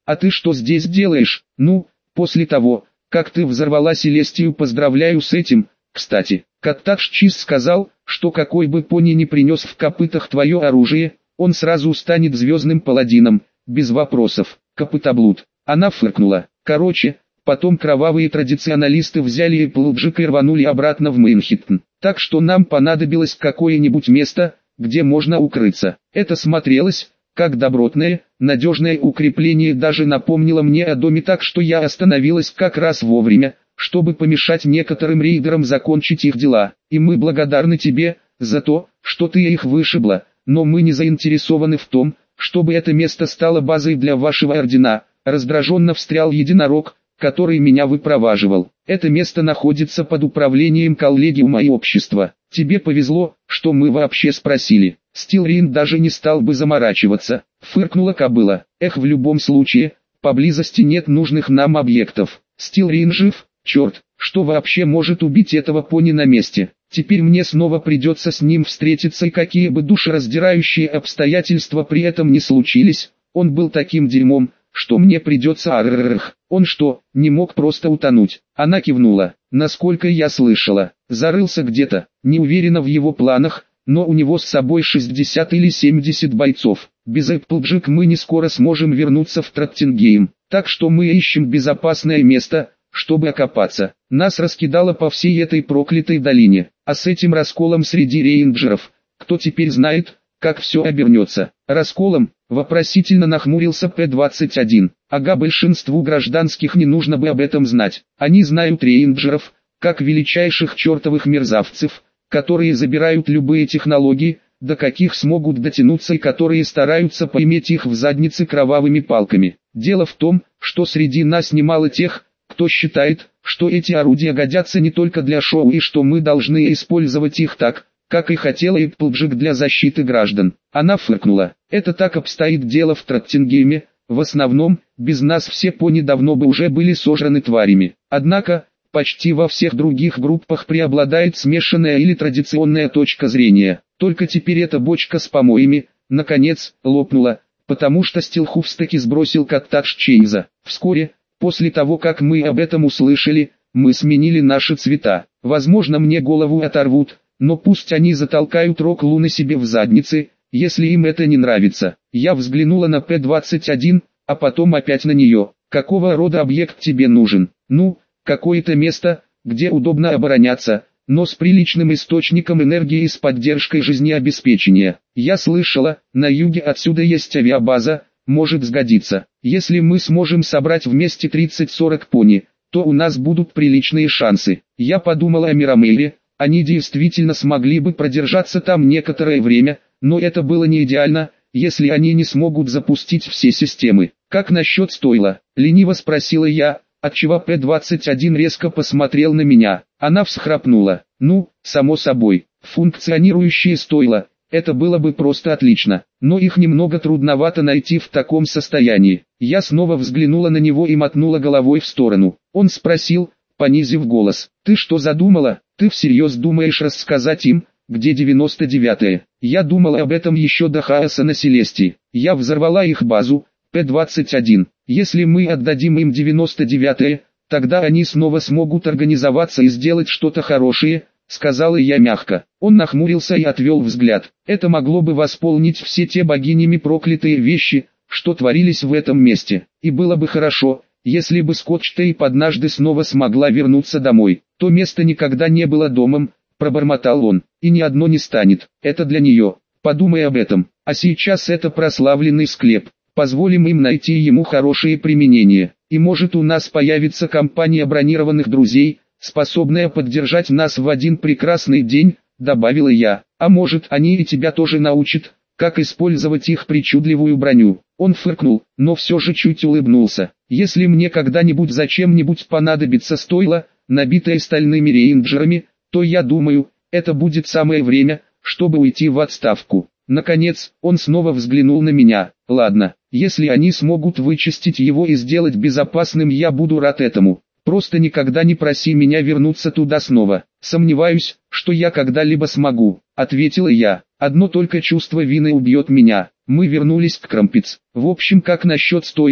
А ты что здесь делаешь? Ну, после того, как ты взорвала Селестию, поздравляю с этим. Кстати, Каттакш Чиз сказал, что какой бы пони не принес в копытах твое оружие, он сразу станет звездным паладином, без вопросов. Копытоблуд. Она фыркнула. Короче, потом кровавые традиционалисты взяли Эпплджек и рванули обратно в Мэнхэттен. Так что нам понадобилось какое-нибудь место, где можно укрыться. Это смотрелось как добротное, надежное укрепление, даже напомнило мне о доме, так что я остановилась как раз вовремя, чтобы помешать некоторым рейдерам закончить их дела. И мы благодарны тебе за то, что ты их вышибла, но мы не заинтересованы в том, чтобы это место стало базой для вашего ордена. Раздраженно встрял единорог, который меня выпроваживал. Это место находится под управлением коллегиума и общества. Тебе повезло, что мы вообще спросили. Стилрин даже не стал бы заморачиваться. Фыркнула кобыла. Эх, в любом случае, поблизости нет нужных нам объектов. Стилрин жив? Черт, что вообще может убить этого пони на месте? Теперь мне снова придется с ним встретиться, и какие бы душераздирающие обстоятельства при этом не случились, он был таким дерьмом, что мне придется арррррх. Он что, не мог просто утонуть? Она кивнула. Насколько я слышала, зарылся где-то, не уверена в его планах, но у него с собой шестьдесят или семьдесят бойцов. Без Эпплджек мы не скоро сможем вернуться в Траттингейм, так что мы ищем безопасное место, чтобы окопаться. Нас раскидало по всей этой проклятой долине, а с этим расколом среди рейнджеров, кто теперь знает, как все обернется. Расколом, вопросительно нахмурился П двадцать один. Ага, большинству гражданских не нужно бы об этом знать. Они знают рейнджеров, как величайших чертовых мерзавцев, которые забирают любые технологии, до каких смогут дотянуться, и которые стараются поиметь их в заднице кровавыми палками. Дело в том, что среди нас немало тех, кто считает, что эти орудия годятся не только для шоу и что мы должны использовать их так, как и хотела Эпплджек для защиты граждан. Она фыркнула. Это так обстоит дело в Траттингейме. В основном, без нас все пони давно бы уже были сожраны тварями. Однако, почти во всех других группах преобладает смешанная или традиционная точка зрения. Только теперь эта бочка с помоями, наконец, лопнула, потому что Стилхуфс таки сбросил Каттакш Чейза. Вскоре, после того как мы об этом услышали, мы сменили наши цвета. Возможно, мне голову оторвут, но пусть они затолкают рог Луны себе в задницы, если им это не нравится. Я взглянула на П двадцать один, а потом опять на нее. Какого рода объект тебе нужен? Ну, какое-то место, где удобно обороняться, но с приличным источником энергии и с поддержкой жизнеобеспечения. Я слышала, на юге отсюда есть авиабаза, может сгодиться. Если мы сможем собрать вместе тридцать-сорок пони, то у нас будут приличные шансы. Я подумала о Мирамейле, они действительно смогли бы продержаться там некоторое время, но это было не идеально, если они не смогут запустить все системы. Как насчет стойла? Лениво спросила я, отчего П двадцать один резко посмотрел на меня. Она всхрапнула. Ну, само собой, функционирующие стойла, это было бы просто отлично, но их немного трудновато найти в таком состоянии. Я снова взглянула на него и мотнула головой в сторону. Он спросил, понизив голос, ты что задумала? Ты всерьез думаешь рассказать им, где девяносто девятое? Я думала об этом еще до хаоса на Селестии. Я взорвала их базу, П двадцать один. Если мы отдадим им девяносто девятое, тогда они снова смогут организоваться и сделать что-то хорошее, сказала я мягко. Он нахмурился и отвел взгляд. Это могло бы восполнить все те богинями проклятые вещи, что творились в этом месте. И было бы хорошо, если бы Скотч-Тейп однажды снова смогла вернуться домой. То место никогда не было домом, пробормотал он, и ни одно не станет. Это для нее. Подумай об этом. А сейчас это прославленный склеп. Позволим им найти ему хорошее применение. И может у нас появится компания бронированных друзей, способная поддержать нас в один прекрасный день, добавила я. А может они и тебя тоже научат, как использовать их причудливую броню. Он фыркнул, но все же чуть улыбнулся. Если мне когда-нибудь зачем-нибудь понадобится стойло, набитое стальными рейнджерами, то я думаю, это будет самое время, чтобы уйти в отставку. Наконец, он снова взглянул на меня. Ладно, если они смогут вычистить его и сделать безопасным, я буду рад этому. Просто никогда не проси меня вернуться туда снова. Сомневаюсь, что я когда-либо смогу, ответила я. Одно только чувство вины убьет меня. Мы вернулись к Крампиц. В общем, как насчет стойла?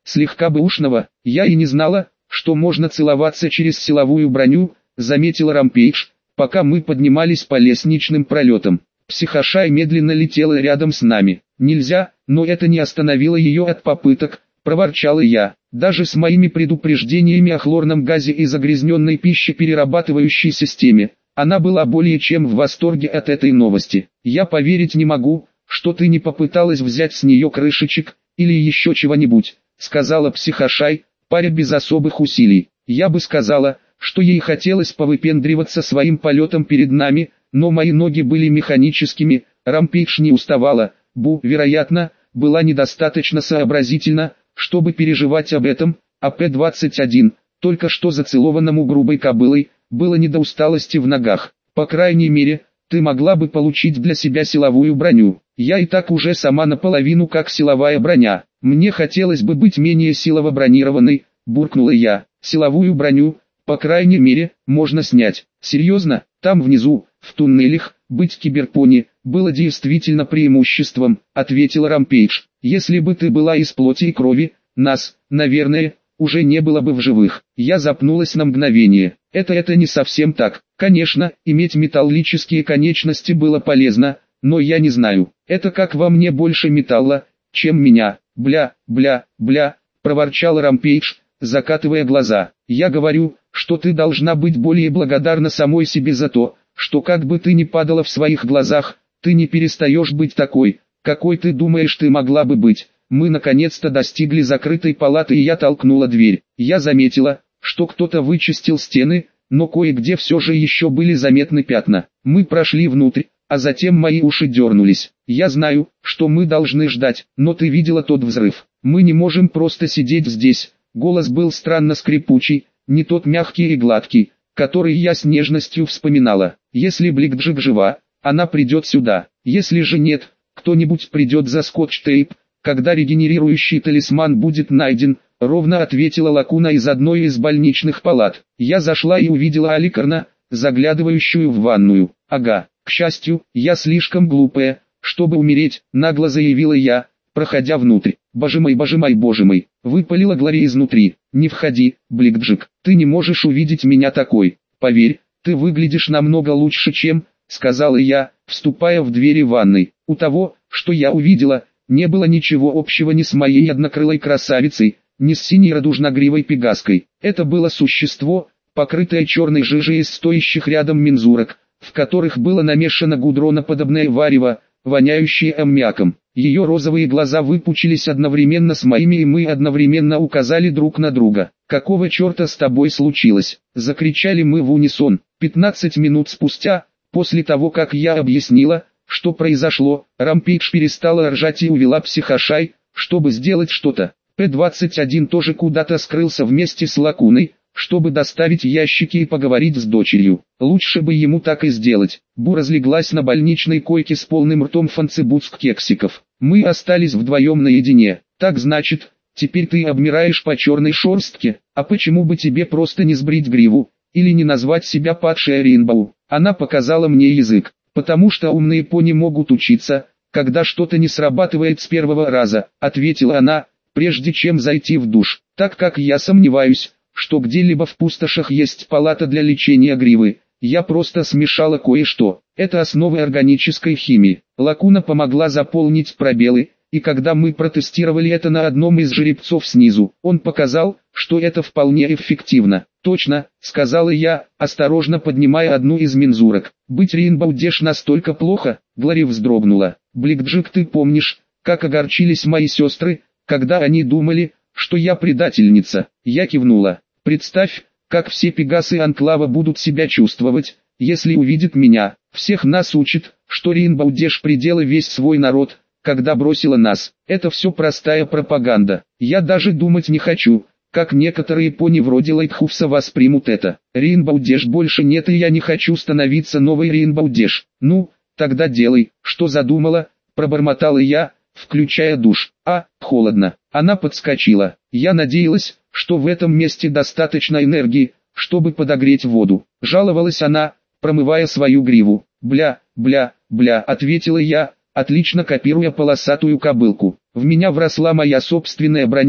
слегка бэушного. Я и не знала, что можно целоваться через силовую броню, заметила Рампейдж, пока мы поднимались по лестничным пролетам. Психошай медленно летела рядом с нами. Нельзя, но это не остановило ее от попыток, проворчала я. Даже с моими предупреждениями о хлорном газе и загрязненной пищеперерабатывающей системе, она была более чем в восторге от этой новости. Я поверить не могу, что ты не попыталась взять с нее крышечек, или еще чего-нибудь, сказала Психошай, паря без особых усилий. Я бы сказала, что ей хотелось повыпендриваться своим полетом перед нами, но мои ноги были механическими. Рампейдж не уставала, Бу, вероятно, была недостаточно сообразительна, чтобы переживать об этом, а П двадцать один, только что зацелованному грубой кобылой, было не до усталости в ногах. По крайней мере, ты могла бы получить для себя силовую броню. Я и так уже сама наполовину как силовая броня. Мне хотелось бы быть менее силово бронированной, буркнула я. Силовую броню, по крайней мере, можно снять. Серьезно, там внизу, в туннелях, быть киберпони, было действительно преимуществом, ответила Рампейдж. Если бы ты была из плоти и крови, нас, наверное, уже не было бы в живых. Я запнулась на мгновение. Это это не совсем так. Конечно, иметь металлические конечности было полезно, но я не знаю. Это как во мне больше металла, чем меня. Бля, бля, бля, проворчала Рампейдж, закатывая глаза. Я говорю, что ты должна быть более благодарна самой себе за то, что как бы ты ни падала в своих глазах, ты не перестаешь быть такой, какой ты думаешь ты могла бы быть. Мы наконец-то достигли закрытой палаты и я толкнула дверь. Я заметила, что кто-то вычистил стены, но кое-где все же еще были заметны пятна. Мы прошли внутрь, а затем мои уши дернулись. Я знаю, что мы должны ждать, но ты видела тот взрыв. Мы не можем просто сидеть здесь. Голос был странно скрипучий, не тот мягкий и гладкий, который я с нежностью вспоминала. Если Бликджик жива, она придет сюда. Если же нет, кто-нибудь придет за скотч-тейп, когда регенерирующий талисман будет найден, ровно ответила Лакуна из одной из больничных палат. Я зашла и увидела Аликарна, заглядывающую в ванную. Ага, к счастью, я слишком глупая, чтобы умереть, нагло заявила я, проходя внутрь. Боже мой, боже мой, боже мой, выпалила Глори изнутри. Не входи, Бликджик, ты не можешь увидеть меня такой. Поверь, ты выглядишь намного лучше, чем, сказала я, вступая в двери ванной. У того, что я увидела, не было ничего общего ни с моей однокрылой красавицей, ни с синей радужногривой пегаской. Это было существо, покрытое черной жижей из стоящих рядом мензурок, в которых было намешано гудроноподобное варево, воняющее аммиаком. Ее розовые глаза выпучились одновременно с моими, и мы одновременно указали друг на друга. «Какого черта с тобой случилось?» – закричали мы в унисон. Пятнадцать минут спустя, после того как я объяснила, что произошло, Рампейдж перестала ржать и увела Психошай, чтобы сделать что-то. П двадцать один тоже куда-то скрылся вместе с Лакуной, чтобы доставить ящики и поговорить с дочерью. Лучше бы ему так и сделать. Бу разлеглась на больничной койке с полным ртом фанцебуцк-кексиков. Мы остались вдвоем наедине. Так значит, теперь ты обмираешь по черной шерстке, а почему бы тебе просто не сбрить гриву, или не назвать себя падшей Ринбоу? Она показала мне язык, потому что умные пони могут учиться, когда что-то не срабатывает с первого раза, ответила она, прежде чем зайти в душ. Так как я сомневаюсь, что где-либо в пустошах есть палата для лечения гривы, я просто смешала кое-что. Это основы органической химии. Лакуна помогла заполнить пробелы, и когда мы протестировали это на одном из жеребцов снизу, он показал, что это вполне эффективно. «Точно», — сказала я, осторожно поднимая одну из мензурок. «Быть Ринбоу Дэш настолько плохо?» Глори вздрогнула. «Бликджик, ты помнишь, как огорчились мои сестры, когда они думали, что я предательница?» Я кивнула. «Представь, как все пегасы Анклава будут себя чувствовать, если увидят меня. Всех нас учит, что Ринбоу Дэш предела весь свой народ, когда бросила нас. Это все простая пропаганда. Я даже думать не хочу, как некоторые пони вроде Лайтхуфса воспримут это. Ринбоу Дэш больше нет, и я не хочу становиться новой Ринбоу Дэш. Ну, тогда делай, что задумала», пробормотала я, включая душ. «А, холодно». Она подскочила. Я надеялась, что в этом месте достаточно энергии, чтобы подогреть воду. Жаловалась она, промывая свою гриву. «Бля, бля, бля», ответила я, отлично копируя полосатую кобылку. В меня вросла моя собственная броня,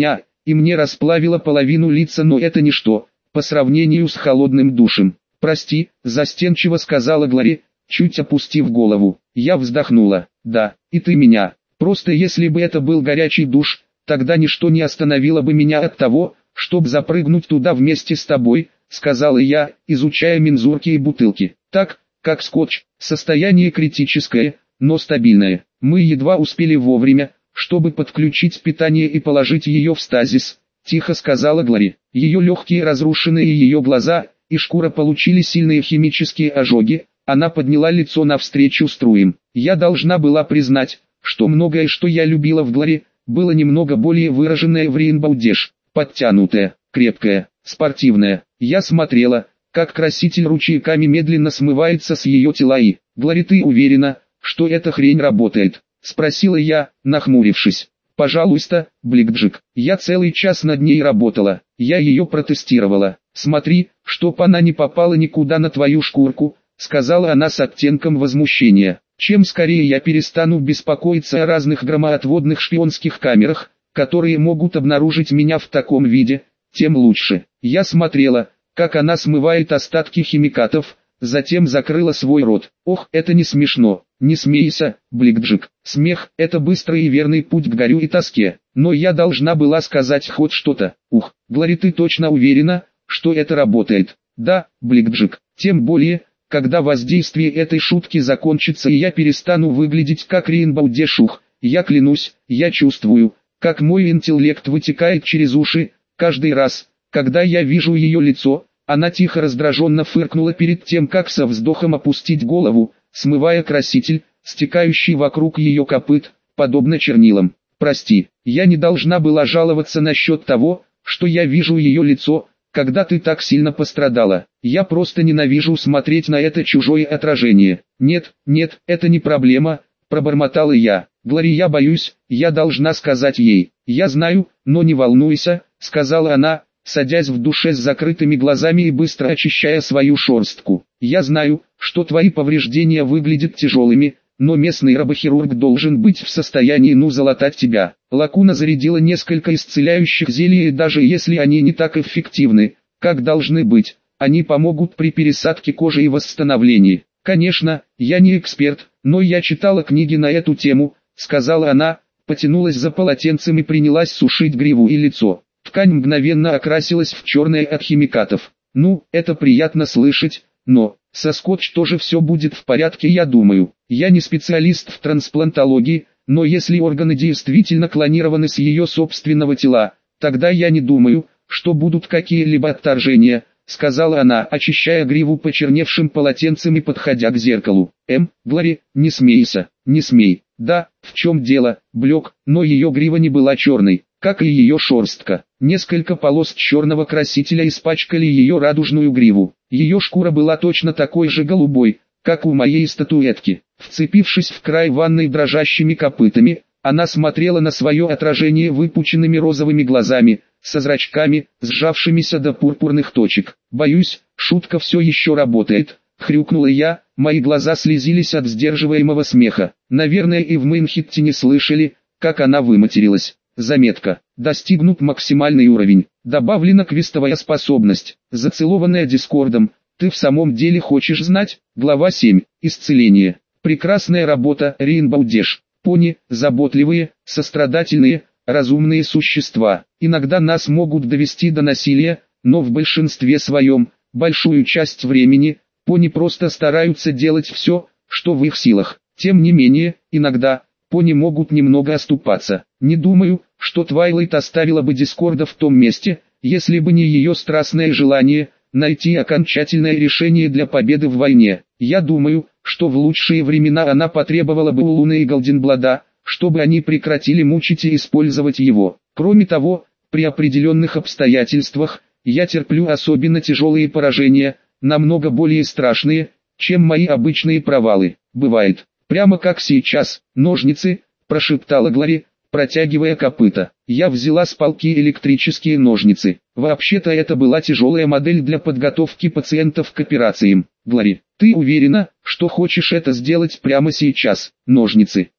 и мне расплавило половину лица, но это ничто, по сравнению с холодным душем. «Прости», — застенчиво сказала Глори, чуть опустив голову. Я вздохнула. «Да, и ты меня. Просто если бы это был горячий душ, тогда ничто не остановило бы меня от того, чтобы запрыгнуть туда вместе с тобой», — сказала я, изучая мензурки и бутылки. «Так, как скотч, состояние критическое, но стабильное. Мы едва успели вовремя, чтобы подключить питание и положить ее в стазис», — тихо сказала Глори. Ее легкие разрушены и ее глаза и шкура получили сильные химические ожоги. Она подняла лицо навстречу струям. Я должна была признать, что многое, что я любила в Глори, было немного более выраженное в Рейнбоу Дэш. Подтянутая, крепкая, спортивная. Я смотрела, как краситель ручейками медленно смывается с ее тела и... «Глори, ты уверена, что эта хрень работает?» — спросила я, нахмурившись. «Пожалуйста, Бликджик, я целый час над ней работала, я ее протестировала. Смотри, чтоб она не попала никуда на твою шкурку», — сказала она с оттенком возмущения. «Чем скорее я перестану беспокоиться о разных громоотводных шпионских камерах, которые могут обнаружить меня в таком виде, тем лучше». Я смотрела, как она смывает остатки химикатов, затем закрыла свой рот. «Ох, это не смешно, не смейся, Бликджик. Смех – это быстрый и верный путь к горю и тоске. Но я должна была сказать хоть что-то. Ух, Глори, ты точно уверена, что это работает?» «Да, Бликджик, тем более, когда воздействие этой шутки закончится и я перестану выглядеть как Рейнбоу Дэш. Ух, я клянусь, я чувствую, как мой интеллект вытекает через уши, каждый раз, когда я вижу ее лицо». Она тихо раздраженно фыркнула перед тем, как со вздохом опустить голову, смывая краситель, стекающий вокруг ее копыт, подобно чернилам. «Прости, я не должна была жаловаться насчет того, что я вижу ее лицо, когда ты так сильно пострадала. Я просто ненавижу смотреть на это чужое отражение». «Нет, нет, это не проблема», — пробормотала я. «Глори, я боюсь, я должна сказать ей». «Я знаю, но не волнуйся», — сказала она, садясь в душе с закрытыми глазами и быстро очищая свою шерстку. «Я знаю, что твои повреждения выглядят тяжелыми, но местный робохирург должен быть в состоянии ну залатать тебя». Лакуна зарядила несколько исцеляющих зелий, и даже если они не так эффективны, как должны быть, они помогут при пересадке кожи и восстановлении. «Конечно, я не эксперт, но я читала книги на эту тему», — сказала она, потянулась за полотенцем и принялась сушить гриву и лицо. Ткань мгновенно окрасилась в черное от химикатов. «Ну, это приятно слышать, но со скотч тоже все будет в порядке, я думаю. Я не специалист в трансплантологии, но если органы действительно клонированы с ее собственного тела, тогда я не думаю, что будут какие-либо отторжения», — сказала она, очищая гриву почерневшим полотенцем и подходя к зеркалу. «Эм, Глори, не смейся, не смей». «Да, в чем дело, Блек?» Но ее грива не была черной, как и ее шерстка. Несколько полос черного красителя испачкали ее радужную гриву. Ее шкура была точно такой же голубой, как у моей статуэтки. Вцепившись в край ванной дрожащими копытами, она смотрела на свое отражение выпученными розовыми глазами, со зрачками, сжавшимися до пурпурных точек. «Боюсь, шутка все еще работает», — хрюкнула я, мои глаза слезились от сдерживаемого смеха. Наверное, и в Мэнхэттене слышали, как она выматерилась. Заметка. Достигнут максимальный уровень. Добавлена квестовая способность. Зацелованная Дискордом. Ты в самом деле хочешь знать? Глава семь. Исцеление. Прекрасная работа, Рейнбоу Дэш. Пони, заботливые, сострадательные, разумные существа. Иногда нас могут довести до насилия, но в большинстве своем, большую часть времени, пони просто стараются делать все, что в их силах. Тем не менее, иногда, пони могут немного оступаться. Не думаю, что Твайлайт оставила бы Дискорда в том месте, если бы не ее страстное желание найти окончательное решение для победы в войне. Я думаю, что в лучшие времена она потребовала бы у Луны и Голденблада, чтобы они прекратили мучить и использовать его. Кроме того, при определенных обстоятельствах, я терплю особенно тяжелые поражения, намного более страшные, чем мои обычные провалы. Бывает, прямо как сейчас. «Ножницы», — прошептала Глори, протягивая копыта. Я взяла с полки электрические ножницы. Вообще-то это была тяжелая модель для подготовки пациентов к операциям. «Глори, ты уверена, что хочешь это сделать прямо сейчас?» «Ножницы.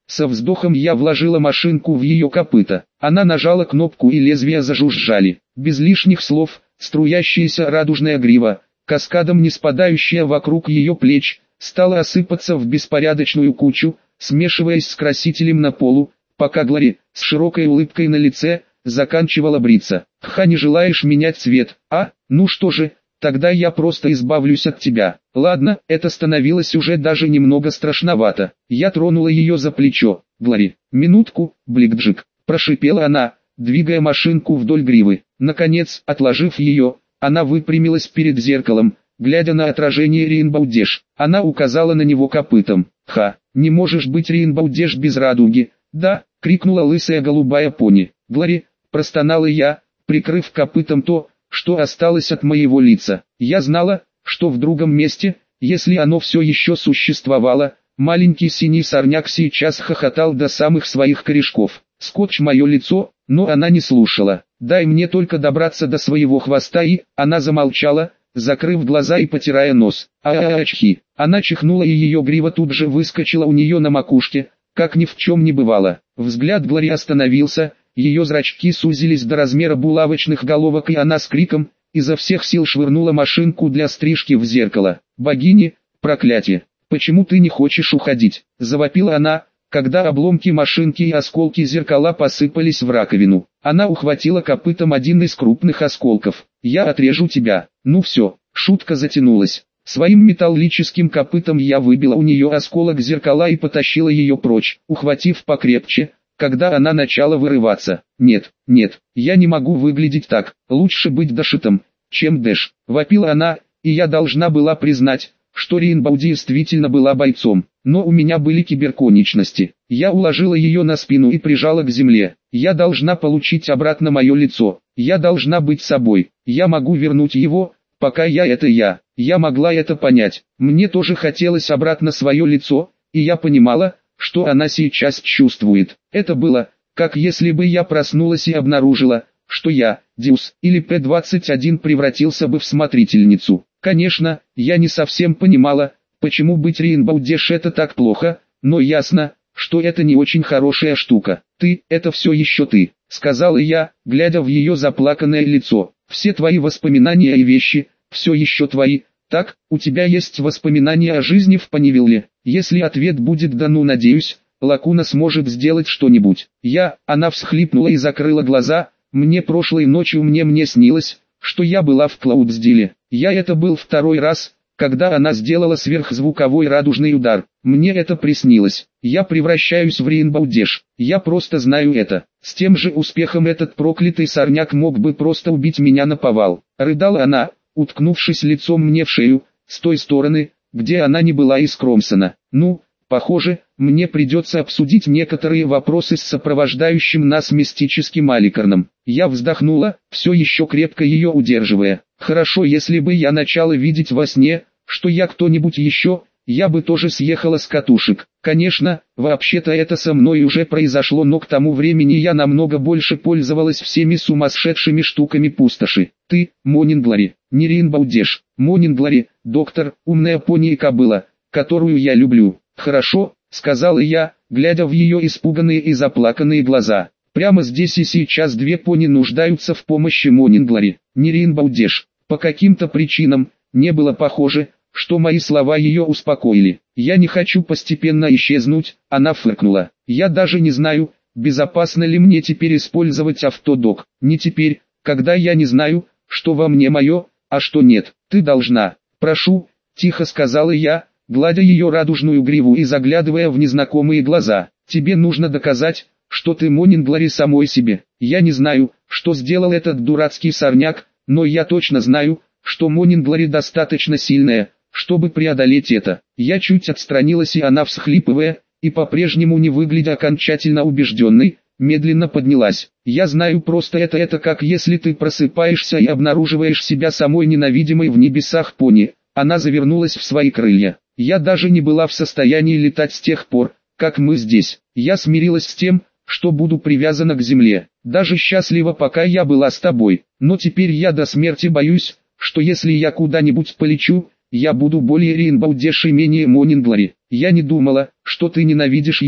Со вздохом я вложила машинку в ее копыта. Она нажала кнопку и лезвия зажужжали. Без лишних слов, струящаяся радужная грива, каскадом не спадающая вокруг ее плеч, стала осыпаться в беспорядочную кучу, смешиваясь с красителем на полу, пока Глори, с широкой улыбкой на лице, заканчивала бриться. «Ха, не желаешь менять цвет, а? Ну что же, тогда я просто избавлюсь от тебя». Ладно, это становилось уже даже немного страшновато. Я тронула ее за плечо. «Глори, минутку, Бликджик», прошипела она, двигая машинку вдоль гривы. Наконец, отложив ее, она выпрямилась перед зеркалом, глядя на отражение Рейнбоу Дэш. Она указала на него копытом. «Ха, не можешь быть Рейнбоу Дэш без радуги». «Да», — крикнула лысая голубая пони. «Глори», — простонала я, прикрыв копытом то, что осталось от моего лица. Я знала, что в другом месте, если оно все еще существовало, маленький синий сорняк сейчас хохотал до самых своих корешков. «Скотч мое лицо», но она не слушала. «Дай мне только добраться до своего хвоста» и... Она замолчала, закрыв глаза и потирая нос. «А-а-а-очки». Она чихнула и ее грива тут же выскочила у нее на макушке, как ни в чем не бывало. Взгляд Глори остановился, ее зрачки сузились до размера булавочных головок, и она с криком изо всех сил швырнула машинку для стрижки в зеркало. «Богини, проклятие! Почему ты не хочешь уходить?» – завопила она, когда обломки машинки и осколки зеркала посыпались в раковину. Она ухватила копытом один из крупных осколков. «Я отрежу тебя». «Ну все, шутка затянулась». Своим металлическим копытом я выбила у нее осколок зеркала и потащила ее прочь, ухватив покрепче, когда она начала вырываться. «Нет, нет, я не могу выглядеть так, лучше быть дошитым, чем Дэш», — вопила она, и я должна была признать, что Рейнбоу действительно была бойцом, но у меня были киберконечности. Я уложила ее на спину и прижала к земле. Я должна получить обратно мое лицо, я должна быть собой, я могу вернуть его, пока я это я. Я могла это понять, мне тоже хотелось обратно свое лицо, и я понимала, что она сейчас чувствует. Это было, как если бы я проснулась и обнаружила, что я, Дьюс, или П двадцать один превратился бы в смотрительницу. Конечно, я не совсем понимала, почему быть Рейнбоу Дэш это так плохо, но ясно, что это не очень хорошая штука. «Ты, это все еще ты», — сказала я, глядя в ее заплаканное лицо. «Все твои воспоминания и вещи, все еще твои. Так, у тебя есть воспоминания о жизни в Понивилле?» Если ответ будет «да, ну надеюсь, Лакуна сможет сделать что-нибудь». Я, она всхлипнула и закрыла глаза. «Мне прошлой ночью мне мне снилось, что я была в Клаудсдиле. Я это был второй раз, когда она сделала сверхзвуковой радужный удар. Мне это приснилось. Я превращаюсь в Рейнбоу Дэш. Я просто знаю это. С тем же успехом этот проклятый сорняк мог бы просто убить меня наповал». Рыдала она, уткнувшись лицом мне в шею, с той стороны, где она не была искромсана. «Ну, похоже, мне придется обсудить некоторые вопросы с сопровождающим нас мистическим Аликарном». Я вздохнула, все еще крепко ее удерживая. «Хорошо, если бы я начала видеть во сне, что я кто-нибудь еще, я бы тоже съехала с катушек. Конечно, вообще-то это со мной уже произошло, но к тому времени я намного больше пользовалась всеми сумасшедшими штуками пустоши. Ты, Монин Глори, не Рейнбоу Дэш, Монин Глори, доктор, умная пони и кобыла, которую я люблю». «Хорошо», — сказала я, глядя в ее испуганные и заплаканные глаза. «Прямо здесь и сейчас две пони нуждаются в помощи Монин Глори, не Рейнбоу Дэш». По каким-то причинам, не было похоже, что мои слова ее успокоили. «Я не хочу постепенно исчезнуть», — она фыркнула. «Я даже не знаю, безопасно ли мне теперь использовать автодок. Не теперь, когда я не знаю, что во мне мое, а что нет. Ты должна». «Прошу», — тихо сказала я, гладя ее радужную гриву и заглядывая в незнакомые глаза. «Тебе нужно доказать, что ты Монин Глори самой себе. Я не знаю, что сделал этот дурацкий сорняк, но я точно знаю, что Монин Глори достаточно сильная, чтобы преодолеть это». Я чуть отстранилась, и она, всхлипывая, и по-прежнему не выглядя окончательно убежденной, медленно поднялась. «Я знаю, просто это это как если ты просыпаешься и обнаруживаешь себя самой ненавидимой в небесах пони». Она завернулась в свои крылья. «Я даже не была в состоянии летать с тех пор, как мы здесь. Я смирилась с тем, что буду привязана к земле. Даже счастлива, пока я была с тобой. Но теперь я до смерти боюсь, что если я куда-нибудь полечу, я буду более Рейнбоу Дэш и менее Монин Глори. Я не думала, что ты ненавидишь ее».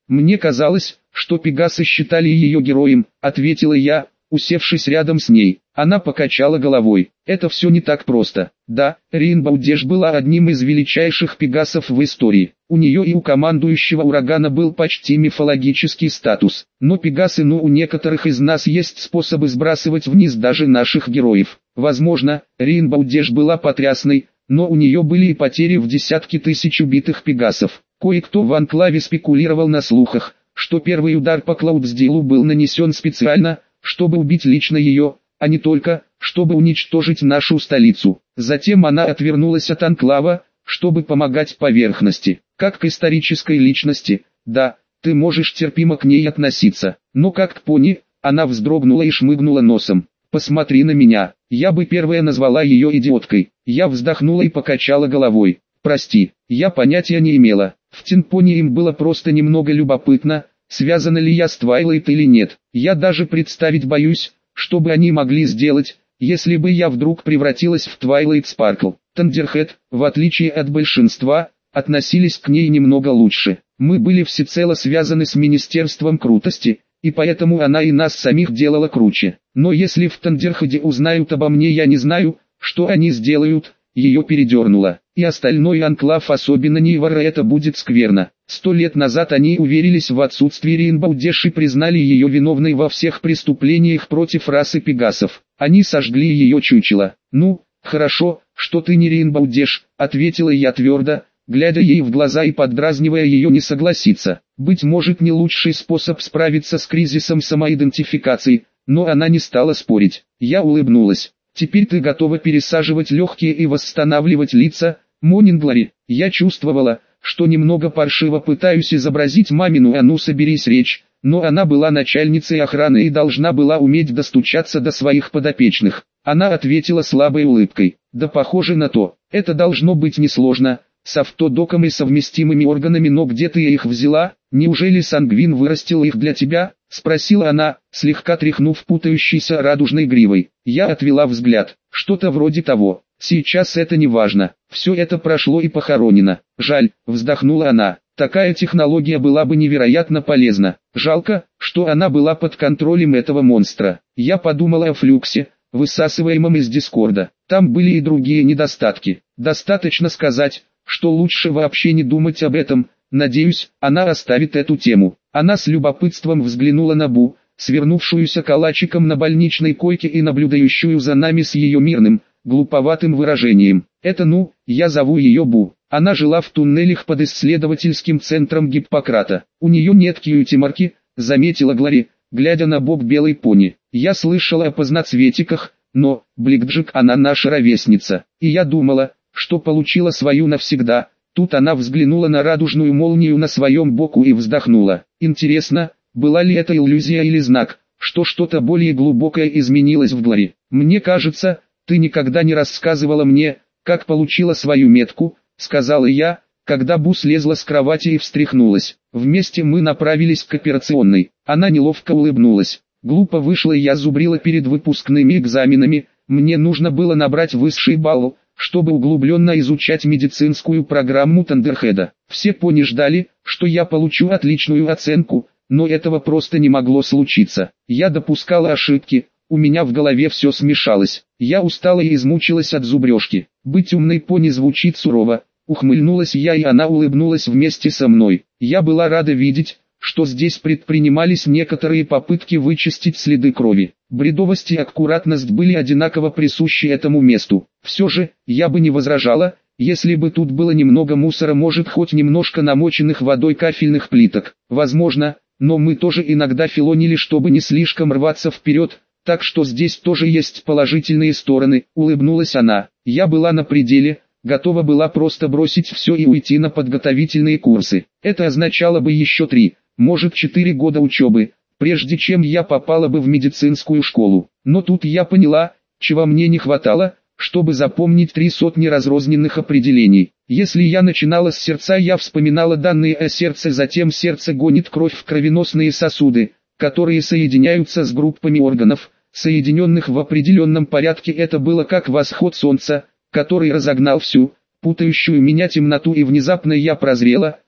Мне казалось, что пегасы считали ее героем, ответила я, усевшись рядом с ней. Она покачала головой. Это все не так просто. Да, Рейнбоу Дэш была одним из величайших пегасов в истории. У нее и у командующего урагана был почти мифологический статус. Но пегасы, ну у некоторых из нас есть способы сбрасывать вниз даже наших героев. Возможно, Рейнбоу Дэш была потрясной, но у нее были и потери в десятки тысяч убитых пегасов. Кое-кто в анклаве спекулировал на слухах, что первый удар по Клаудсдейлу был нанесен специально, чтобы убить лично ее, а не только, чтобы уничтожить нашу столицу. Затем она отвернулась от анклава, чтобы помогать поверхности. Как к исторической личности, да, ты можешь терпимо к ней относиться, но как к пони, она вздрогнула и шмыгнула носом. Посмотри на меня, я бы первая назвала ее идиоткой. Я вздохнула и покачала головой. Прости, я понятия не имела. В Тинпоне им было просто немного любопытно, связана ли я с Твайлайт или нет. Я даже представить боюсь, что бы они могли сделать, если бы я вдруг превратилась в Твайлайт Спаркл. Тандерхед, в отличие от большинства, относились к ней немного лучше. Мы были всецело связаны с Министерством Крутости, и поэтому она и нас самих делала круче. Но если в Тандерхеде узнают обо мне, я не знаю, что они сделают. Ее передернуло. И остальной анклав, особенно Нейвара, это будет скверно. Сто лет назад они уверились в отсутствии Рейнбоу Дэш и признали ее виновной во всех преступлениях против расы пегасов. Они сожгли ее чучело. «Ну, хорошо, что ты не Рейнбоу Дэш», — ответила я твердо, глядя ей в глаза и поддразнивая ее не согласиться. Быть может, не лучший способ справиться с кризисом самоидентификации, но она не стала спорить. Я улыбнулась. «Теперь ты готова пересаживать легкие и восстанавливать лица, Монинглари». Я чувствовала, что немного паршиво пытаюсь изобразить мамину «а ну соберись» речь, но она была начальницей охраны и должна была уметь достучаться до своих подопечных. Она ответила слабой улыбкой. «Да похоже на то. Это должно быть несложно, с автодоком и совместимыми органами, но где ты их взяла? Неужели Сангвин вырастил их для тебя?» — спросила она, слегка тряхнув путающейся радужной гривой. Я отвела взгляд. «Что-то вроде того. Сейчас это не важно. Все это прошло и похоронено. Жаль», — вздохнула она. «Такая технология была бы невероятно полезна. Жалко, что она была под контролем этого монстра». Я подумала о флюксе, высасываемом из Дискорда. Там были и другие недостатки. Достаточно сказать, что лучше вообще не думать об этом. Надеюсь, она оставит эту тему. Она с любопытством взглянула на Бу, свернувшуюся калачиком на больничной койке и наблюдающую за нами с ее мирным, глуповатым выражением. «Это ну, я зову ее Бу. Она жила в туннелях под исследовательским центром Гиппократа. У нее нет кьюти-марки», — заметила Глори, глядя на бок белой пони. «Я слышала о поздноцветиках, но, Бликджик, она наша ровесница. И я думала, что получила свою навсегда». Тут она взглянула на радужную молнию на своем боку и вздохнула. «Интересно, была ли это иллюзия или знак, что что-то более глубокое изменилось в Глори? Мне кажется, ты никогда не рассказывала мне, как получила свою метку», — сказала я, когда Бу слезла с кровати и встряхнулась. Вместе мы направились к операционной. Она неловко улыбнулась. «Глупо вышло, я зубрила перед выпускными экзаменами, мне нужно было набрать высший балл, чтобы углубленно изучать медицинскую программу Тандерхеда. Все пони ждали, что я получу отличную оценку, но этого просто не могло случиться. Я допускала ошибки, у меня в голове все смешалось. Я устала и измучилась от зубрежки. Быть умной пони звучит сурово», — ухмыльнулась я, и она улыбнулась вместе со мной. Я была рада видеть, что здесь предпринимались некоторые попытки вычистить следы крови. Бредовость и аккуратность были одинаково присущи этому месту. Все же, я бы не возражала, если бы тут было немного мусора, может хоть немножко намоченных водой кафельных плиток. Возможно, но мы тоже иногда филонили, чтобы не слишком рваться вперед, так что здесь тоже есть положительные стороны, улыбнулась она. Я была на пределе, готова была просто бросить все и уйти на подготовительные курсы. Это означало бы еще три, может четыре года учебы, прежде чем я попала бы в медицинскую школу. Но тут я поняла, чего мне не хватало, чтобы запомнить три сотни разрозненных определений. Если я начинала с сердца, я вспоминала данные о сердце, затем сердце гонит кровь в кровеносные сосуды, которые соединяются с группами органов, соединенных в определенном порядке. Это было как восход солнца, который разогнал всю, путающую меня темноту, и внезапно я прозрела,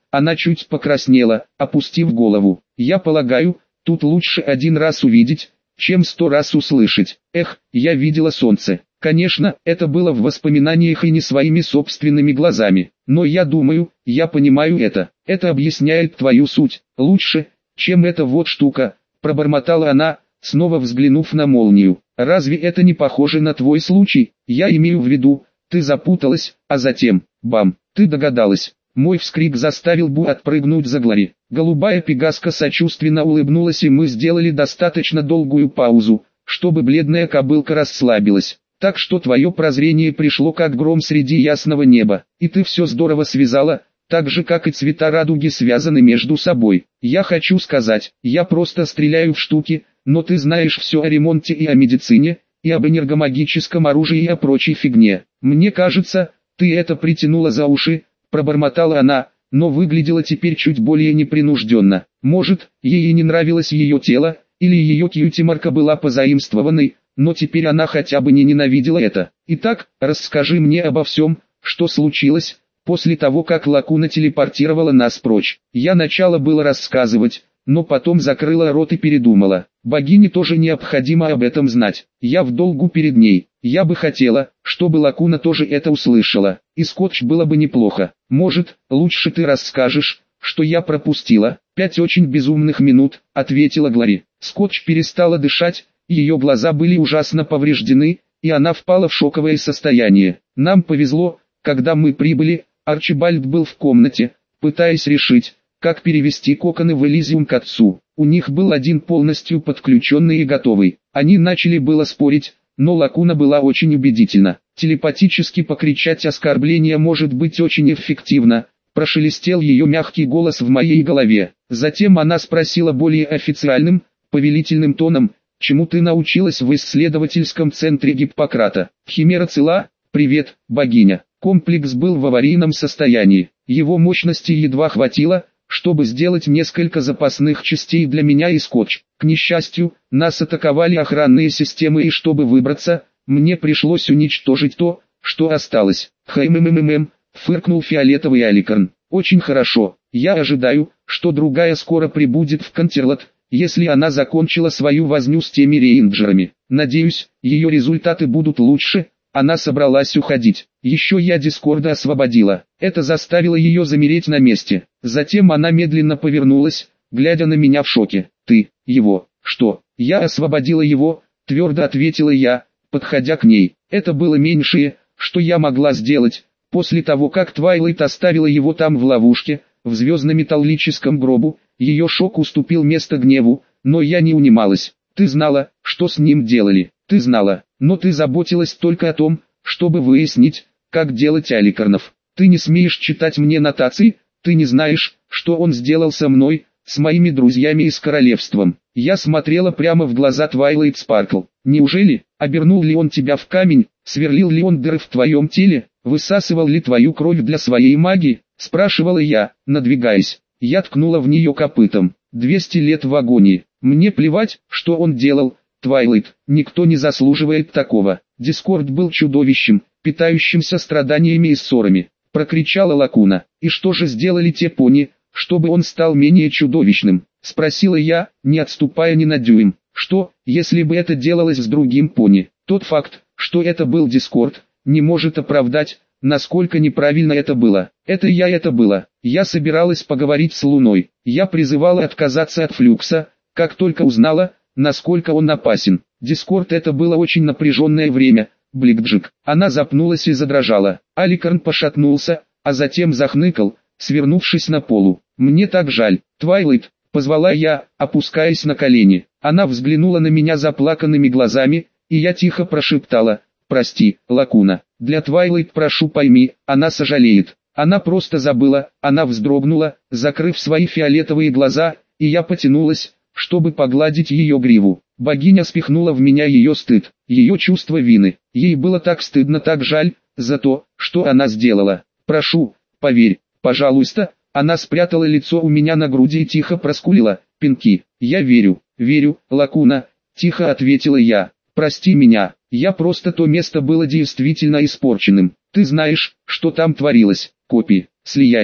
Она чуть покраснела, опустив голову. Я полагаю, тут лучше один раз увидеть, чем сто раз услышать. Эх, я видела солнце. Конечно, это было в воспоминаниях и не своими собственными глазами. Но я думаю, я понимаю это. Это объясняет твою суть. Лучше, чем эта вот штука, пробормотала она, снова взглянув на молнию. Разве это не похоже на твой случай? Я имею в виду, ты запуталась, а затем, бам, ты догадалась. Мой вскрик заставил Бу отпрыгнуть за Глори. Голубая пегаска сочувственно улыбнулась, и мы сделали достаточно долгую паузу, чтобы бледная кобылка расслабилась. Так что твое прозрение пришло как гром среди ясного неба, и ты все здорово связала, так же как и цвета радуги связаны между собой. Я хочу сказать, я просто стреляю в штуки, но ты знаешь все о ремонте и о медицине, и об энергомагическом оружии и о прочей фигне. Мне кажется, ты это притянула за уши, пробормотала она, но выглядела теперь чуть более непринужденно. Может, ей и не нравилось ее тело, или ее кьюти-марка была позаимствованной, но теперь она хотя бы не ненавидела это. Итак, расскажи мне обо всем, что случилось, после того как Лакуна телепортировала нас прочь. Я начала было рассказывать, но потом закрыла рот и передумала. Богине тоже необходимо об этом знать. Я в долгу перед ней. Я бы хотела, чтобы Лакуна тоже это услышала. И скотч было бы неплохо. Может, лучше ты расскажешь, что я пропустила. Пять очень безумных минут, ответила Глори. Скотч перестала дышать, ее глаза были ужасно повреждены, и она впала в шоковое состояние. Нам повезло, когда мы прибыли, Арчибальд был в комнате, пытаясь решить, как перевести коконы в Элизиум к отцу. У них был один полностью подключенный и готовый. Они начали было спорить, но Лакуна была очень убедительна. Телепатически покричать оскорбление может быть очень эффективно, прошелестел ее мягкий голос в моей голове. Затем она спросила более официальным, повелительным тоном, чему ты научилась в исследовательском центре Гиппократа. Химера цела? Привет, богиня. Комплекс был в аварийном состоянии. Его мощности едва хватило, чтобы сделать несколько запасных частей для меня и скотч. К несчастью, нас атаковали охранные системы, и чтобы выбраться, мне пришлось уничтожить то, что осталось. Хэм-мэм-мэм, фыркнул фиолетовый Аликарн. Очень хорошо. Я ожидаю, что другая скоро прибудет в Контерлот, если она закончила свою возню с теми рейнджерами. Надеюсь, ее результаты будут лучше. Она собралась уходить. Еще я Дискорда освободила. Это заставило ее замереть на месте. Затем она медленно повернулась, глядя на меня в шоке. Ты, его, что? Я освободила его, твердо ответила я, подходя к ней. Это было меньшее, что я могла сделать, после того как Твайлайт оставила его там в ловушке, в звездно-металлическом гробу. Ее шок уступил место гневу, но я не унималась. Ты знала, что с ним делали. Ты знала, но ты заботилась только о том, чтобы выяснить, как делать Аликарнов. Ты не смеешь читать мне нотации, ты не знаешь, что он сделал со мной, с моими друзьями и с королевством. Я смотрела прямо в глаза Твайлайт Спаркл. Неужели, обернул ли он тебя в камень, сверлил ли он дыры в твоем теле, высасывал ли твою кровь для своей магии, спрашивала я, надвигаясь. Я ткнула в нее копытом. Двести лет в агонии. Мне плевать, что он делал. Твайлайт, никто не заслуживает такого. Дискорд был чудовищем, питающимся страданиями и ссорами. Прокричала Лакуна. И что же сделали те пони, чтобы он стал менее чудовищным? Спросила я, не отступая ни на дюйм. Что, если бы это делалось с другим пони? Тот факт, что это был Дискорд, не может оправдать, насколько неправильно это было. Это я это было. Я собиралась поговорить с Луной. Я призывала отказаться от Флюкса, как только узнала, насколько он опасен. Дискорд, это было очень напряженное время. Бликджик. Она запнулась и задрожала. Аликарн пошатнулся, а затем захныкал, свернувшись на полу. Мне так жаль. Твайлайт, позвала я, опускаясь на колени. Она взглянула на меня заплаканными глазами, и я тихо прошептала: прости, Лакуна. Для Твайлайт, прошу, пойми, она сожалеет. Она просто забыла. Она вздрогнула, закрыв свои фиолетовые глаза, и я потянулась, чтобы погладить ее гриву. Богиня спихнула в меня ее стыд, ее чувство вины. Ей было так стыдно, так жаль, за то, что она сделала. Прошу, поверь, пожалуйста. Она спрятала лицо у меня на груди и тихо проскулила: Пинки. Я верю, верю, Лакуна, тихо ответила я. Прости меня, я просто, то место было действительно испорченным. Ты знаешь, что там творилось. Копии, слияние,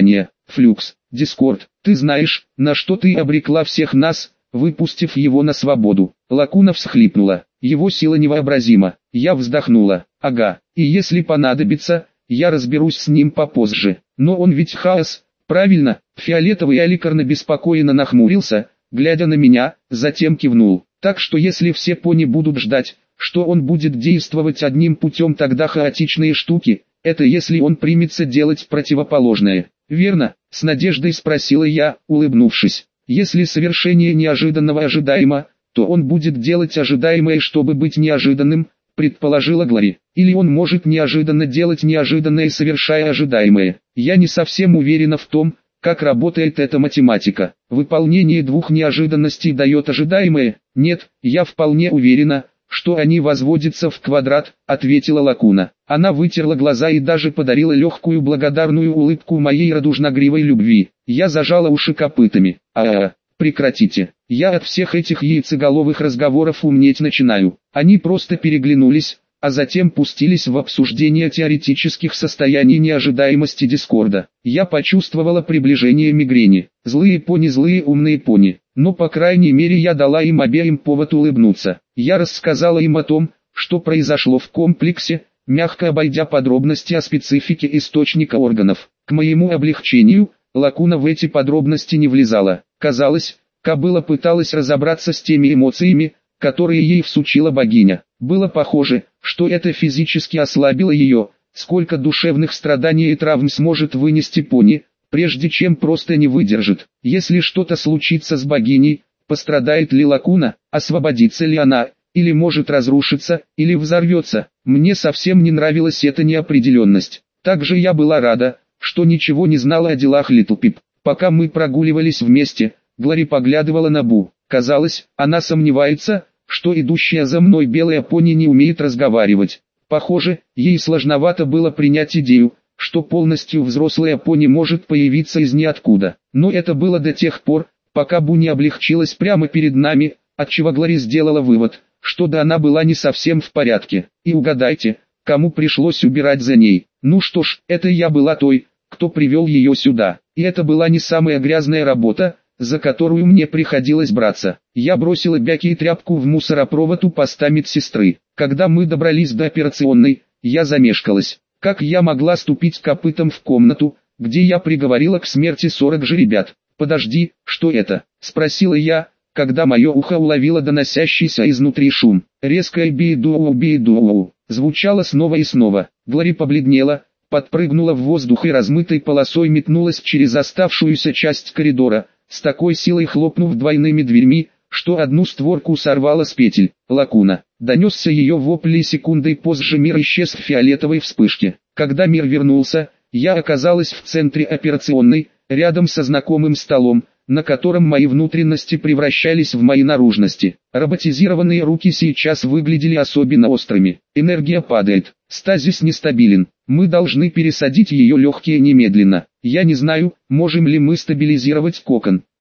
Флюкс, Дискорд, ты знаешь, на что ты обрекла всех нас, выпустив его на свободу. Лакуна всхлипнула. Его сила невообразима. Я вздохнула. Ага, и если понадобится, я разберусь с ним попозже. Но он ведь хаос, правильно? Фиолетовый Аликарн беспокойно нахмурился, глядя на меня, затем кивнул. Так что если все пони будут ждать, что он будет действовать одним путем, тогда хаотичные штуки, это если он примется делать противоположное. Верно? С надеждой спросила я, улыбнувшись. Если совершение неожиданного ожидаемо, то он будет делать ожидаемое, чтобы быть неожиданным, предположила Глори. Или он может неожиданно делать неожиданное, совершая ожидаемое. Я не совсем уверена в том, как работает эта математика. Выполнение двух неожиданностей дает ожидаемое. Нет, я вполне уверена, что они возводятся в квадрат, ответила Лакуна. Она вытерла глаза и даже подарила легкую благодарную улыбку моей радужногривой любви. Я зажала уши копытами. А-а-а, прекратите. Я от всех этих яйцеголовых разговоров умнеть начинаю. Они просто переглянулись, а затем пустились в обсуждение теоретических состояний неожидаемости Дискорда. Я почувствовала приближение мигрени. Злые пони, злые умные пони. Но по крайней мере я дала им обеим повод улыбнуться. Я рассказала им о том, что произошло в комплексе, мягко обойдя подробности о специфике источника органов. К моему облегчению, Лакуна в эти подробности не влезала. Казалось, кобыла пыталась разобраться с теми эмоциями, которые ей всучила богиня. Было похоже, что это физически ослабило ее. Сколько душевных страданий и травм сможет вынести пони, прежде чем просто не выдержит. Если что-то случится с богиней, пострадает ли Лакуна, освободится ли она, или может разрушиться, или взорвется. Мне совсем не нравилась эта неопределенность. Также я была рада, что ничего не знала о делах Литл Пип. Пока мы прогуливались вместе, Глори поглядывала на Бу. Казалось, она сомневается, что идущая за мной белая пони не умеет разговаривать. Похоже, ей сложновато было принять идею, что полностью взрослая пони может появиться из ниоткуда. Но это было до тех пор, пока Бу не облегчилась прямо перед нами, отчего Глори сделала вывод, что да, она была не совсем в порядке. И угадайте, кому пришлось убирать за ней. Ну что ж, это я была той, кто привел ее сюда. И это была не самая грязная работа, за которую мне приходилось браться. Я бросила бяки и тряпку в мусоропровод у поста медсестры. Когда мы добрались до операционной, я замешкалась. Как я могла ступить копытом в комнату, где я приговорила к смерти сорок жеребят? «Подожди, что это?» – спросила я, когда мое ухо уловило доносящийся изнутри шум. Резкое би-ду-у-би-ду-у звучало снова и снова. Глори побледнела, подпрыгнула в воздух и размытой полосой метнулась через оставшуюся часть коридора, с такой силой хлопнув двойными дверьми, что одну створку сорвала с петель. Лакуна. Донесся ее вопль, и секундой позже мир исчез в фиолетовой вспышке. Когда мир вернулся, я оказалась в центре операционной, рядом со знакомым столом, на котором мои внутренности превращались в мои наружности. Роботизированные руки сейчас выглядели особенно острыми. Энергия падает. Стазис нестабилен. Мы должны пересадить ее легкие немедленно. Я не знаю, можем ли мы стабилизировать кокон.